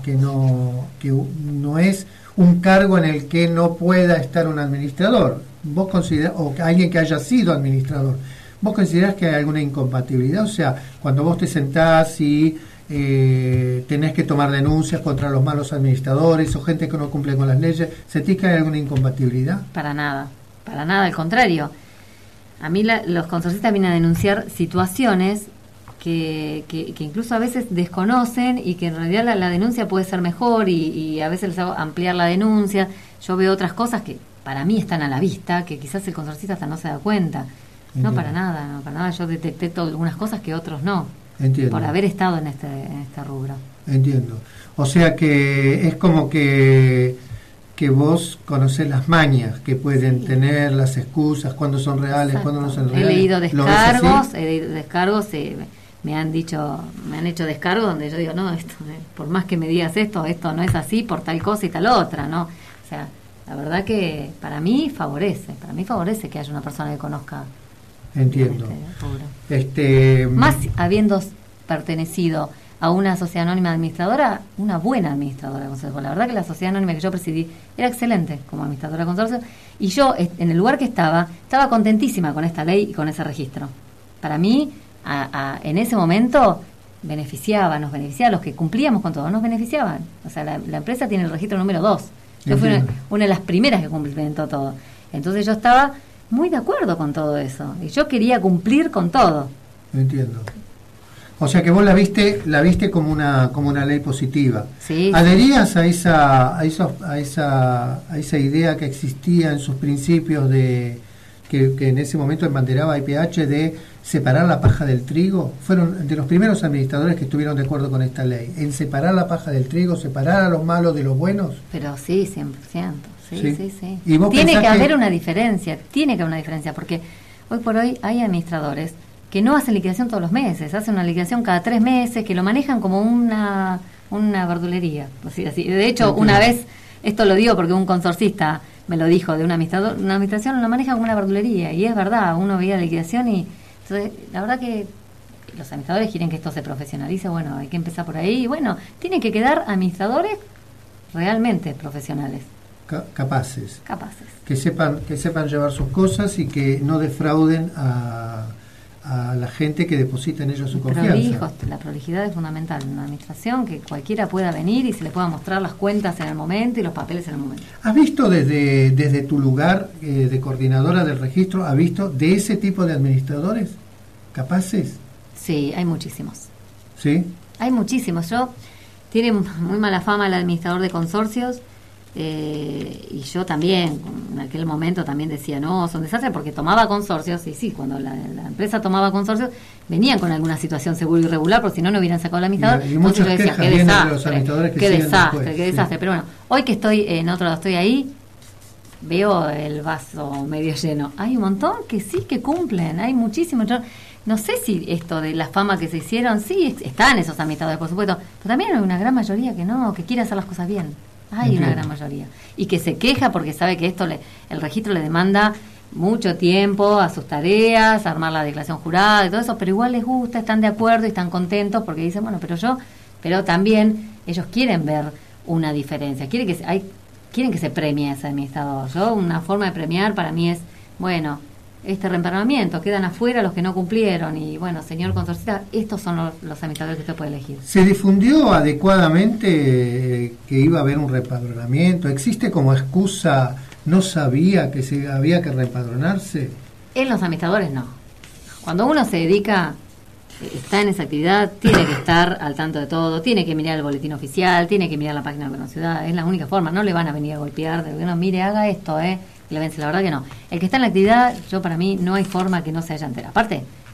no es un cargo en el que no pueda estar un administrador. ¿Vos considerás, o alguien que haya sido administrador, vos considerás que hay alguna incompatibilidad? O sea, cuando vos te sentás y tenés que tomar denuncias contra los malos administradores o gente que no cumple con las leyes, ¿sentís que hay alguna incompatibilidad? Para nada, al contrario. A mí los consorcistas vienen a denunciar situaciones que incluso a veces desconocen y que en realidad la denuncia puede ser mejor y a veces les hago ampliar la denuncia. Yo veo otras cosas que para mí están a la vista, que quizás el consorcista hasta no se da cuenta. No, para nada. Yo detecté algunas cosas que otros no. Entiendo. Por haber estado en este rubro. Entiendo. O sea que es como que vos conocés las mañas que pueden tener, las excusas, cuándo son reales, cuándo no son reales. He leído descargos, me han hecho descargos donde yo digo, no, esto, por más que me digas esto no es así por tal cosa y tal otra, ¿no? O sea, la verdad que para mí favorece que haya una persona que conozca. Entiendo. Más habiendo pertenecido a una sociedad anónima administradora, una buena administradora de consorcio. La verdad que la sociedad anónima que yo presidí era excelente como administradora de consorcio, y yo, en el lugar que estaba contentísima con esta ley y con ese registro. Para mí, en ese momento, nos beneficiaba a los que cumplíamos con todo, nos beneficiaban. O sea, la empresa tiene el registro número 2. Yo fui una de las primeras que cumplimentó todo. Entonces yo estaba muy de acuerdo con todo eso, y yo quería cumplir con todo. Entiendo. O sea que vos la viste como una ley positiva. Sí. ¿Adherías a esa idea que existía en sus principios que en ese momento embanderaba IPH de separar la paja del trigo? Fueron de los primeros administradores que estuvieron de acuerdo con esta ley, en separar la paja del trigo, separar a los malos de los buenos. Pero sí, 100%. Sí. ¿Y vos tiene que haber una diferencia, porque hoy por hoy hay administradores que no hacen liquidación todos los meses, hacen una liquidación cada 3 meses, que lo manejan como una verdulería, así. De hecho, una vez, esto lo digo porque un consorcista me lo dijo, de una administración lo maneja como una verdulería, y es verdad, uno veía la liquidación y entonces, la verdad que los administradores quieren que esto se profesionalice, bueno, hay que empezar por ahí, y bueno, tienen que quedar administradores realmente profesionales. Capaces. Que sepan llevar sus cosas y que no defrauden a la gente que deposita en ellos su confianza. La prolijidad es fundamental en una administración, que cualquiera pueda venir y se le pueda mostrar las cuentas en el momento y los papeles en el momento. ¿Has visto desde tu lugar de coordinadora del registro, has visto de ese tipo de administradores capaces? Sí, hay muchísimos. ¿Sí? Hay muchísimos. Tiene muy mala fama el administrador de consorcios. Y yo también en aquel momento también decía no, son desastres, porque tomaba consorcios, y sí, cuando la empresa tomaba consorcios venían con alguna situación seguro irregular, porque si no hubieran sacado al administrador. Y muchas yo decía, quejas vienen de los administradores que qué siguen desastre, después, qué desastre. Pero bueno, hoy que estoy en otro lado, estoy ahí, veo el vaso medio lleno. Hay un montón que sí que cumplen, hay muchísimos. Yo no sé si esto de la fama que se hicieron, sí, están esos administradores, por supuesto, pero también hay una gran mayoría que no, que quiere hacer las cosas bien. Hay una gran mayoría. Y que se queja porque sabe que el registro le demanda mucho tiempo a sus tareas, a armar la declaración jurada y todo eso, pero igual les gusta, están de acuerdo y están contentos porque dicen, bueno, pero también ellos quieren ver una diferencia, quieren que se premie a ese administrador. Una forma de premiar para mí es, bueno, este reempadronamiento, quedan afuera los que no cumplieron, y bueno, señor consorcista, estos son los administradores que usted puede elegir. ¿Se difundió adecuadamente que iba a haber un reempadronamiento? ¿Existe como excusa, no sabía que se había que reempadronarse? En los administradores no. Cuando uno se dedica, está en esa actividad, tiene que estar al tanto de todo, tiene que mirar el boletín oficial, tiene que mirar la página de la ciudad, es la única forma, no le van a venir a golpear, de que uno mire, haga esto, la verdad que no. El que está en la actividad, para mí no hay forma que no se haya enterado. Aparte,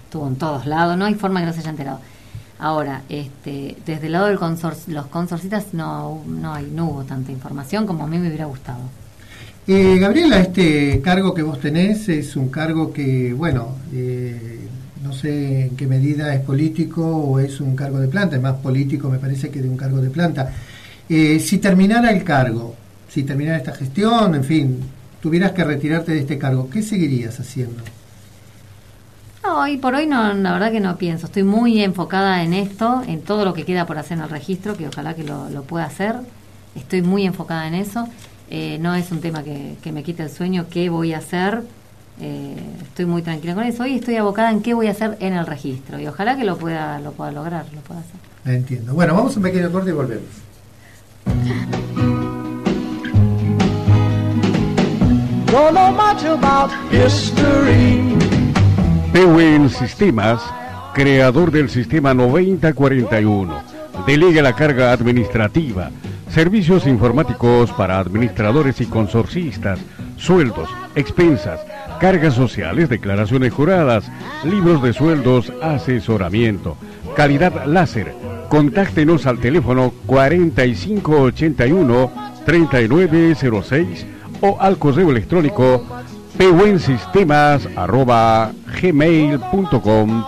estuvo en todos lados, no hay forma que no se haya enterado. Ahora, desde el lado del los consorcistas no hubo tanta información como a mí me hubiera gustado. Gabriela, este cargo que vos tenés es un cargo que, bueno, no sé en qué medida es político o es un cargo de planta, es más político me parece que de un cargo de planta. Si terminara el cargo, si terminara esta gestión, en fin, tuvieras que retirarte de este cargo, ¿qué seguirías haciendo? No, hoy por hoy no, la verdad que no pienso. Estoy muy enfocada en esto, en todo lo que queda por hacer en el registro, que ojalá que lo pueda hacer. Estoy muy enfocada en eso. No es un tema que me quite el sueño, qué voy a hacer. Estoy muy tranquila con eso. Hoy estoy abocada en qué voy a hacer en el registro y ojalá que lo pueda lograr, lo pueda hacer. Entiendo. Bueno, vamos a un pequeño corte y volvemos. Don't know much about history. Pewen Sistemas, creador del sistema 9041, delega la carga administrativa, servicios informáticos para administradores y consorcistas, sueldos, expensas, cargas sociales, declaraciones juradas, libros de sueldos, asesoramiento, calidad láser. Contáctenos al teléfono 4581-3906 o al correo electrónico pewensistemas@gmail.com.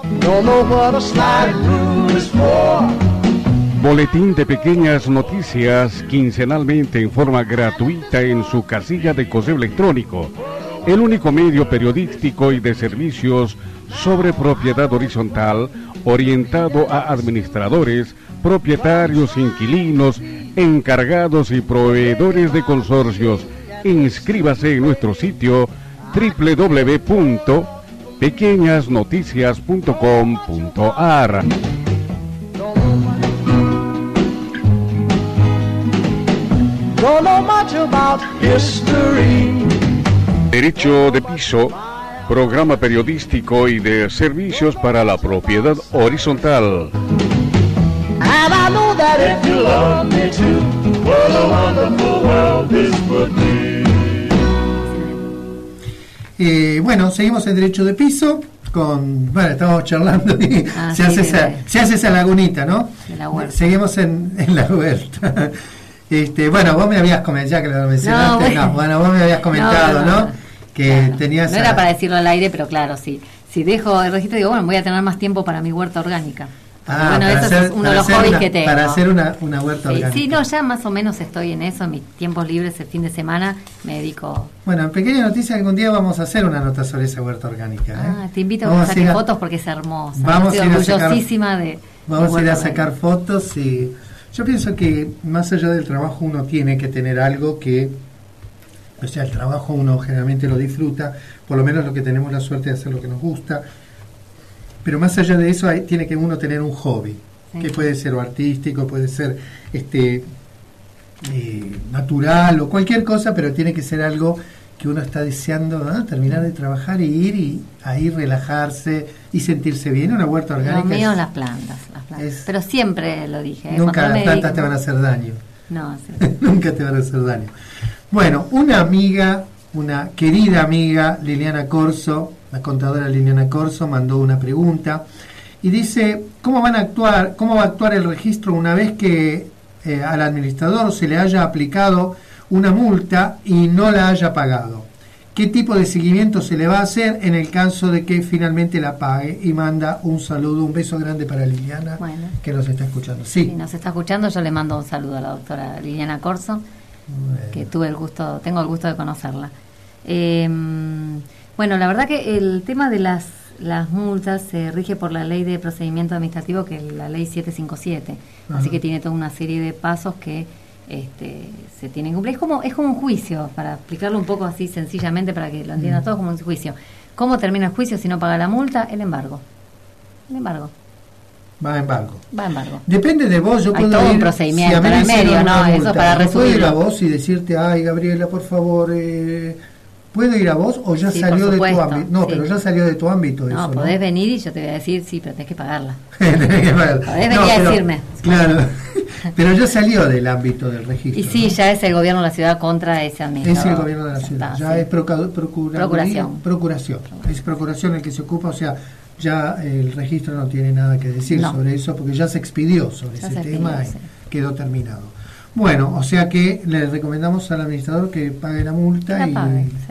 Boletín de pequeñas noticias quincenalmente en forma gratuita en su casilla de correo electrónico. El único medio periodístico y de servicios sobre propiedad horizontal orientado a administradores, propietarios, inquilinos, encargados y proveedores de consorcios. Inscríbase en nuestro sitio www.pequeñasnoticias.com.ar. Don't know much about history. Derecho de piso, programa periodístico y de servicios para la propiedad horizontal. And I know that if you love me too, what a wonderful world this would be. Bueno, seguimos en Derecho de Piso bueno, estamos charlando y se hace esa lagunita, ¿no? La huerta. Seguimos en la huerta. Bueno, vos me habías comentado, ya que lo mencionaste, vos me habías comentado, ¿no? Que claro, tenías... No era para decirlo al aire, pero claro, sí. Si dejo el registro, digo, bueno, voy a tener más tiempo para mi huerta orgánica. Bueno, eso es uno de los hobbies que tengo. Para hacer una huerta orgánica. Sí, no, ya más o menos estoy en eso, en mis tiempos libres, el fin de semana, me dedico... Bueno, en Pequeña Noticia algún día vamos a hacer una nota sobre esa huerta orgánica. Te invito a que saques fotos porque es hermosa. Estoy orgullosísima de... Vamos a ir a sacar fotos y... Yo pienso que más allá del trabajo uno tiene que tener algo que... O sea, el trabajo uno generalmente lo disfruta, por lo menos lo que tenemos la suerte de hacer lo que nos gusta. Pero más allá de eso tiene que uno tener un hobby, sí, que puede ser o artístico, puede ser natural o cualquier cosa, pero tiene que ser algo que uno está deseando, ¿no? Terminar de trabajar y ir y ahí relajarse y sentirse bien. Una huerta orgánica. Lo mío, las plantas. Pero siempre lo dije. Nunca las plantas te van a hacer daño. No, sí. Nunca te van a hacer daño. Bueno, una querida amiga, Liliana Corso, la contadora Liliana Corso, mandó una pregunta y dice, ¿cómo va a actuar el registro una vez que al administrador se le haya aplicado una multa y no la haya pagado? ¿Qué tipo de seguimiento se le va a hacer en el caso de que finalmente la pague? Y manda un saludo, un beso grande para Liliana, que nos está escuchando. Sí, nos está escuchando. Yo le mando un saludo a la doctora Liliana Corso, que tengo el gusto de conocerla. Bueno, la verdad que el tema de las multas se rige por la Ley de Procedimiento Administrativo, que es la Ley 757. Ajá. Así que tiene toda una serie de pasos que se tienen que cumplir. Es como un juicio, para explicarlo un poco así sencillamente, para que lo entiendan todos, como un juicio. ¿Cómo termina el juicio si no paga la multa? El embargo. Va a embargo. Depende de vos. Yo puedo todo ir, un procedimiento en el medio, ¿no? Eso para resumirlo. ¿Puedo ir a vos y decirte, ay, Gabriela, por favor, ¿puedo ir a vos o ya salió de tu ámbito? No, sí. Pero ya salió de tu ámbito eso, ¿no? Podés venir y yo te voy a decir, sí, pero tenés que pagarla. Podés venir a decirme. Claro, pero ya salió del ámbito del registro. Y sí, ¿no? Ya es el gobierno de la ciudad contra ese administrador. Es el gobierno de la ciudad, ya sí. Es procuración. Es procuración el que se ocupa, o sea, ya el registro no tiene nada que decir sobre eso, porque ya se expidió sobre ese tema y quedó terminado. Bueno, o sea que le recomendamos al administrador que pague la multa y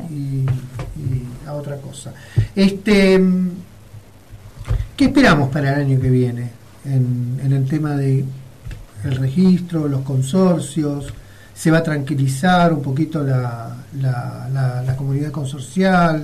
a otra cosa. ¿Qué esperamos para el año que viene en el tema de el registro, los consorcios? ¿Se va a tranquilizar un poquito la comunidad consorcial?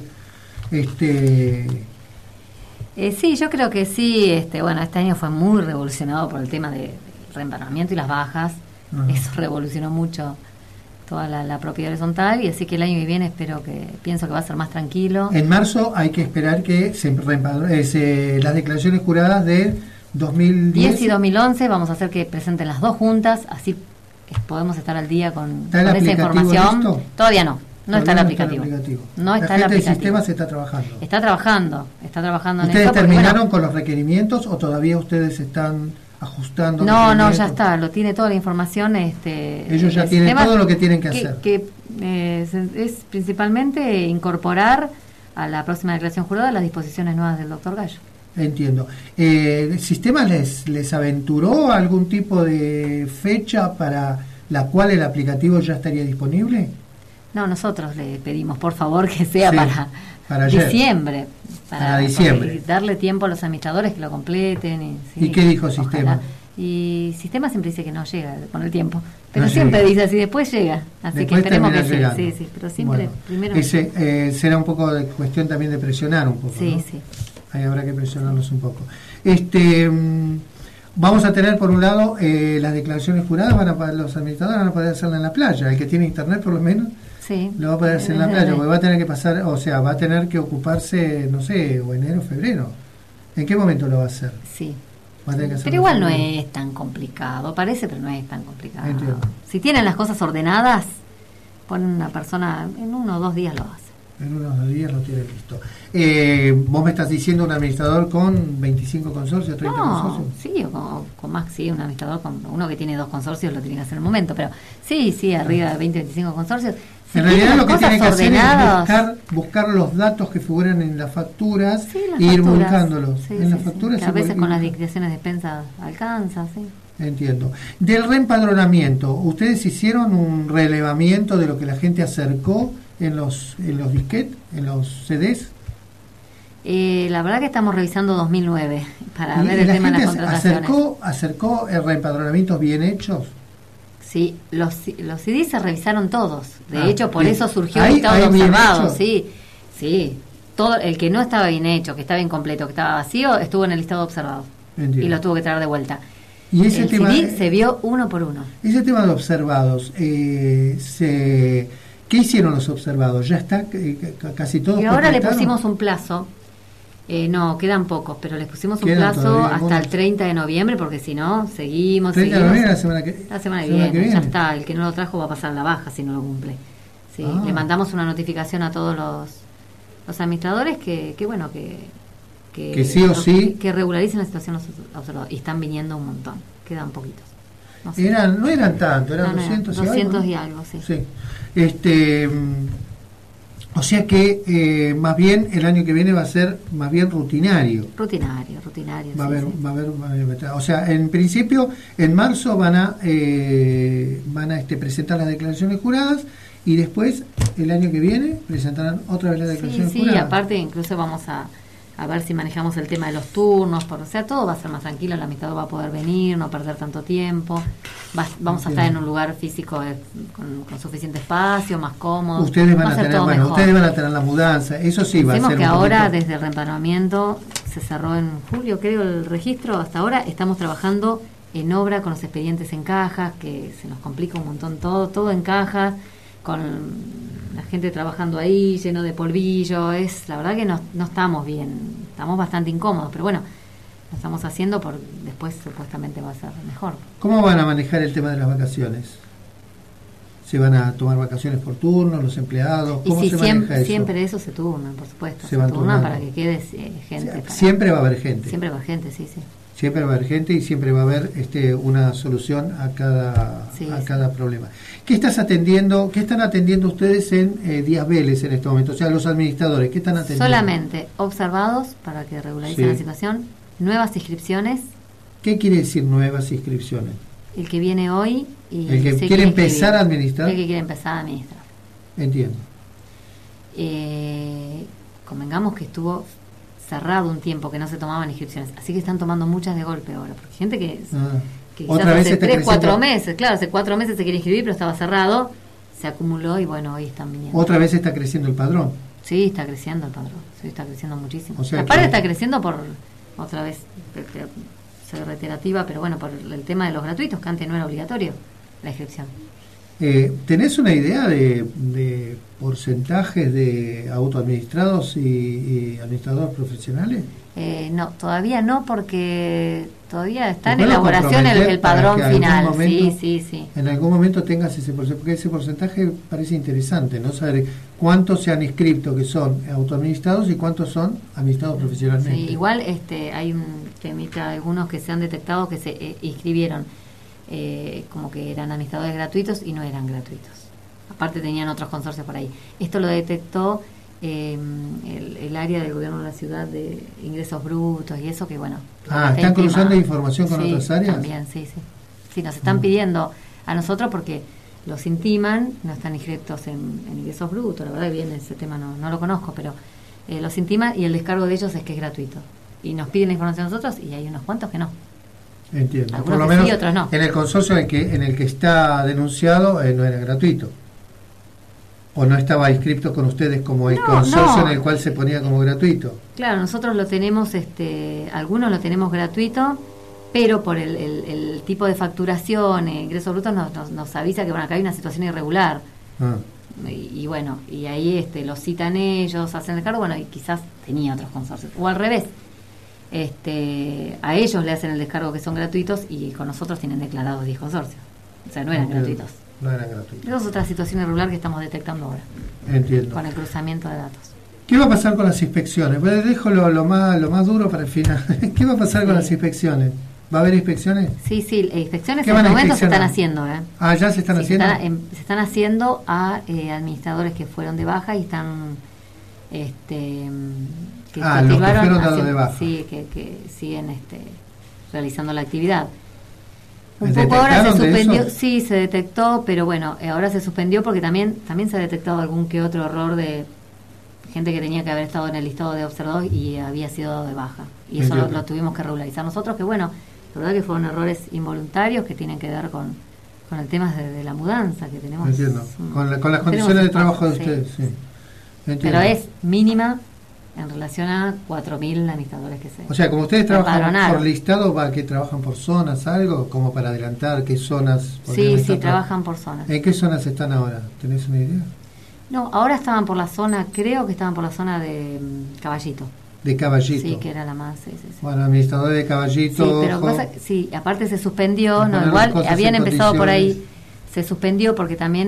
Sí, yo creo que sí. Bueno, este año fue muy revolucionado por el tema del reempadronamiento y las bajas. Eso revolucionó mucho toda la propiedad horizontal, y así que el año que viene pienso que va a ser más tranquilo. En marzo hay que esperar que las declaraciones juradas de 2010 y 2011 vamos a hacer que presenten las dos juntas, así podemos estar al día con esa información. ¿Listo? Todavía no está el aplicativo. No está el aplicativo. El sistema se está trabajando. Está trabajando en eso. ¿Ustedes terminaron con los requerimientos o todavía ustedes están ajustando? No, ya está, lo tiene toda la información. Ellos ya tienen todo lo que tienen que hacer. Es principalmente incorporar a la próxima declaración jurada las disposiciones nuevas del doctor Gallo. Entiendo. ¿El sistema les aventuró algún tipo de fecha para la cual el aplicativo ya estaría disponible? No, nosotros le pedimos por favor que sea para diciembre. Para diciembre. Darle tiempo a los administradores que lo completen. ¿Y qué dijo Sistema? Y Sistema siempre dice que no llega con el tiempo. Pero siempre dice así, después llega. Así después que esperemos que sí. Pero siempre, primero... será un poco de cuestión también de presionar un poco, Sí, ¿no? sí. Ahí habrá que presionarlos un poco. Vamos a tener por un lado las declaraciones juradas, los administradores van a poder hacerla en la playa. El que tiene internet por lo menos lo va a poder hacer en la playa, porque va a tener que pasar, va a tener que ocuparse, no sé, o enero o febrero. ¿En qué momento lo va a hacer? Sí. Va a tener que hacerlo. Pero igual no es tan complicado, parece, pero no es tan complicado. Entiendo. Si tienen las cosas ordenadas, ponen una persona, en 1 o 2 días lo hace. En unos 2 días lo tiene listo. ¿Vos me estás diciendo un administrador con 25 consorcios, 30 consorcios? Sí, o con más, sí, un administrador con uno que tiene 2 consorcios lo tiene que hacer en el momento, pero sí, arriba de 20, 25 consorcios. Si en realidad lo que tiene que hacer es buscar los datos que figuran en las facturas e ir volcándolos. En las facturas que a veces con las liquidaciones de expensas alcanza, sí. Entiendo. Del reempadronamiento, ¿ustedes hicieron un relevamiento de lo que la gente acercó en los disquetes, en los CDs? La verdad que estamos revisando 2009 para ver el tema de las contrataciones. ¿Acercó reempadronamientos bien hechos? Sí, los CDs se revisaron todos. De hecho, por eso surgió el estado de observado. Sí. Todo el que no estaba bien hecho, que estaba incompleto, que estaba vacío, estuvo en el listado de observados. Entiendo. Y lo tuvo que traer de vuelta. Y ese tema, CD se vio uno por uno. Ese tema de observados, ¿qué hicieron los observados? ¿Ya está casi todo? Y ahora le pusimos un plazo. No, quedan pocos, pero les pusimos un plazo hasta el 30 de noviembre, porque si no, seguimos. 30 de noviembre, la semana que viene. Ya está, el que no lo trajo va a pasar la baja si no lo cumple. Sí, le mandamos una notificación a todos los administradores que sí o sí que regularicen la situación los observados, y están viniendo un montón, quedan poquitos. No eran tanto, eran 200 y algo, sí. O sea que más bien el año que viene va a ser más bien rutinario. Rutinario. Va a haber, o sea, en principio en marzo van a presentar las declaraciones juradas, y después el año que viene presentarán otra vez las declaraciones juradas. Sí, aparte incluso vamos a ver si manejamos el tema de los turnos, o sea, todo va a ser más tranquilo, el administrador va a poder venir, no perder tanto tiempo, vamos a estar en un lugar físico con suficiente espacio, más cómodo. Ustedes van a tener la mudanza, eso sí va a ser. Decimos que ahora, desde el reempadronamiento, se cerró en julio, creo, el registro, hasta ahora estamos trabajando en obra con los expedientes en cajas, que se nos complica un montón todo en cajas, con la gente trabajando ahí, lleno de polvillo. La verdad que no estamos bien, estamos bastante incómodos, pero bueno, lo estamos haciendo después supuestamente va a ser mejor. ¿Cómo van a manejar el tema de las vacaciones? ¿Se van a tomar vacaciones por turno los empleados? ¿Cómo se maneja eso? Siempre eso se turna, por supuesto. Se turnan para que quede gente. Siempre va a haber gente. Siempre va a haber gente, sí. Siempre va a haber gente y siempre va a haber una solución a cada problema. ¿Qué están atendiendo ustedes en Díaz Vélez en este momento? O sea, los administradores, ¿qué están atendiendo? Solamente observados para que regularicen la situación, nuevas inscripciones. ¿Qué quiere decir nuevas inscripciones? El que viene hoy y el que quiere empezar a administrar. El que quiere empezar a administrar. Entiendo. Convengamos que estuvo cerrado un tiempo que no se tomaban inscripciones, así que están tomando muchas de golpe ahora, porque gente que quizás hace 3-4 meses, claro, hace 4 meses se quiere inscribir pero estaba cerrado, se acumuló y bueno, hoy están viniendo. ¿Otra vez está creciendo el padrón? Sí, está creciendo el padrón, sí, está creciendo muchísimo. O sea, aparte está creciendo por, otra vez, ser reiterativa, pero bueno, por el tema de los gratuitos, que antes no era obligatorio la inscripción. ¿Tenés una idea de porcentajes de autoadministrados y administradores profesionales? No, todavía no, porque todavía está en elaboración el padrón final. Momento, sí. En algún momento tengas ese porcentaje, porque ese porcentaje parece interesante, ¿no? Saber cuántos se han inscrito que son autoadministrados y cuántos son administrados profesionalmente. Sí, igual hay un temita, algunos que se han detectado que se inscribieron como que eran administradores gratuitos y no eran gratuitos. Aparte tenían otros consorcios por ahí. Esto lo detectó el área del gobierno de la ciudad de ingresos brutos y eso que bueno. ¿Están cruzando información con otras áreas? También, sí. Sí, nos están pidiendo a nosotros porque los intiman, no están inscritos en ingresos brutos, la verdad que bien ese tema no lo conozco, pero los intiman y el descargo de ellos es que es gratuito. Y nos piden la información a nosotros y hay unos cuantos que no. Entiendo. Algunos por lo que menos sí, otros no. En el consorcio en el que está denunciado no era gratuito. ¿O no estaba inscrito con ustedes como el consorcio en el cual se ponía como gratuito? Claro, nosotros lo tenemos, algunos lo tenemos gratuito, pero por el tipo de facturación, ingresos brutos, nos avisa que bueno, acá hay una situación irregular. Y bueno, y ahí los citan ellos, hacen el cargo, bueno, y quizás tenía otros consorcios. O al revés. A ellos le hacen el descargo que son gratuitos y con nosotros tienen declarados 10 consorcios. O sea, no eran gratuitos. No eran gratuitos. Esa es otra situación irregular que estamos detectando ahora. Entiendo. Con el cruzamiento de datos. ¿Qué va a pasar con las inspecciones? Bueno, dejo lo más duro para el final. ¿Qué va a pasar con las inspecciones? ¿Va a haber inspecciones? Sí, inspecciones en este momento se están haciendo. ¿Ya se están haciendo? Se están haciendo a administradores que fueron de baja y están... que los que fueron dados de baja. Sí, que siguen realizando la actividad. Un poco ahora se suspendió, sí, se detectó, pero bueno, ahora se suspendió porque también se ha detectado algún que otro error de gente que tenía que haber estado en el listado de observados y había sido dado de baja. Y eso lo tuvimos que regularizar nosotros, que bueno, la verdad que fueron errores involuntarios que tienen que ver con el tema de la mudanza que tenemos. Entiendo, con las condiciones de trabajo de ustedes, sí. Pero es mínima en relación a 4.000 administradores que se... O sea, como ustedes trabajan por listado, ¿va que trabajan por zonas, algo? Como para adelantar qué zonas... Sí, trabajan por zonas. ¿En qué zonas están ahora? ¿Tenés una idea? No, ahora estaban por la zona, creo que estaban por la zona de Caballito. De Caballito. Sí, que era la más... Sí. Bueno, administradores de Caballito... Sí, pero aparte se suspendió, no, igual habían empezado por ahí, se suspendió porque también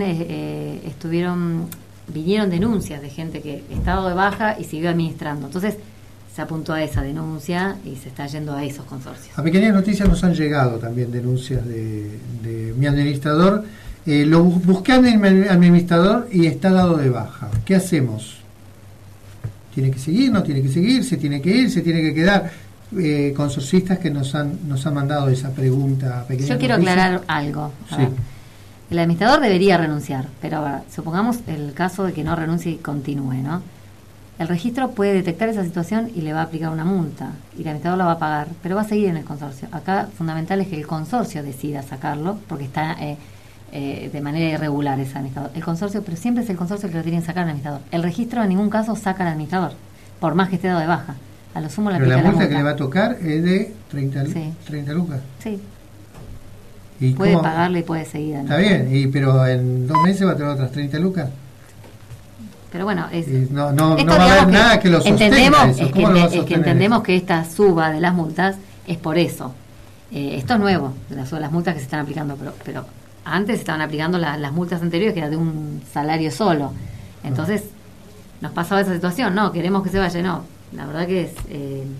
vinieron denuncias de gente que estaba de baja y siguió administrando. Entonces se apuntó a esa denuncia y se está yendo a esos consorcios. A Pequeñas Noticias nos han llegado también denuncias de mi administrador. Lo busqué a mi administrador y está dado de baja. ¿Qué hacemos? ¿Tiene que seguir? ¿No tiene que seguir? ¿Se tiene que ir? ¿Se tiene que quedar? Consorcistas que nos han mandado esa pregunta. Yo quiero aclarar algo. Sí. El administrador debería renunciar, pero ahora, supongamos el caso de que no renuncie y continúe, ¿no? El registro puede detectar esa situación y le va a aplicar una multa, y el administrador la va a pagar, pero va a seguir en el consorcio. Acá, fundamental es que el consorcio decida sacarlo, porque está de manera irregular ese administrador. El consorcio, pero siempre es el consorcio el que lo tiene que sacar al administrador. El registro en ningún caso saca al administrador, por más que esté dado de baja. A lo sumo le aplica la multa. Pero la multa que le va a tocar es de 30 lucas. Sí. ¿Y puede pagarle y puede seguir. Está bien, pero en 2 meses va a tener otras 30 lucas. Pero bueno, no va a haber nada que lo sostenga eso. Entendemos que esta suba de las multas es por eso. Esto es nuevo, las multas que se están aplicando, pero antes se estaban aplicando las multas anteriores que eran de un salario solo. Entonces nos pasaba esa situación, no, queremos que se vaya, no. La verdad que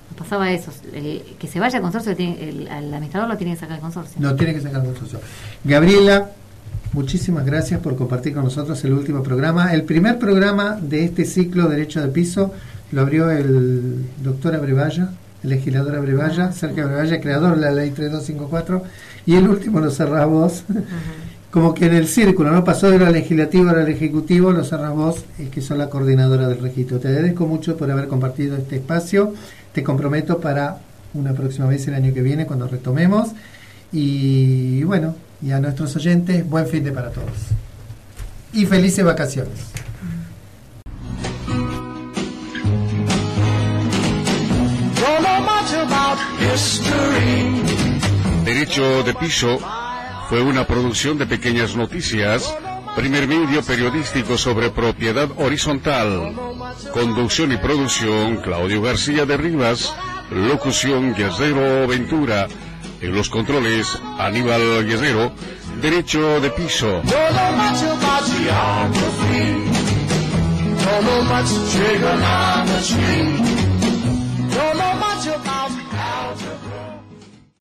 pasaba eso, que se vaya al consorcio, al administrador lo tiene que sacar el consorcio. No tiene que sacar el consorcio. Gabriela, muchísimas gracias por compartir con nosotros el último programa. El primer programa de este ciclo Derecho de Piso lo abrió el doctor Abrevaya, el legislador Abrevaya, Sergio Abrevaya, creador de la ley 3254, y el último lo cerrás vos. Como que en el círculo, ¿no? Pasó de lo legislativo al ejecutivo, lo cerrás vos, que sos la coordinadora del registro. Te agradezco mucho por haber compartido este espacio. Te comprometo para una próxima vez el año que viene, cuando retomemos. Y bueno, y a nuestros oyentes, buen fin de para todos. Y felices vacaciones. Derecho de Piso fue una producción de Pequeñas Noticias, primer medio periodístico sobre propiedad horizontal. Conducción y producción, Claudio García de Rivas. Locución, Guerrero Ventura. En los controles, Aníbal Guerrero. Derecho de Piso. Don't know much trigonometry.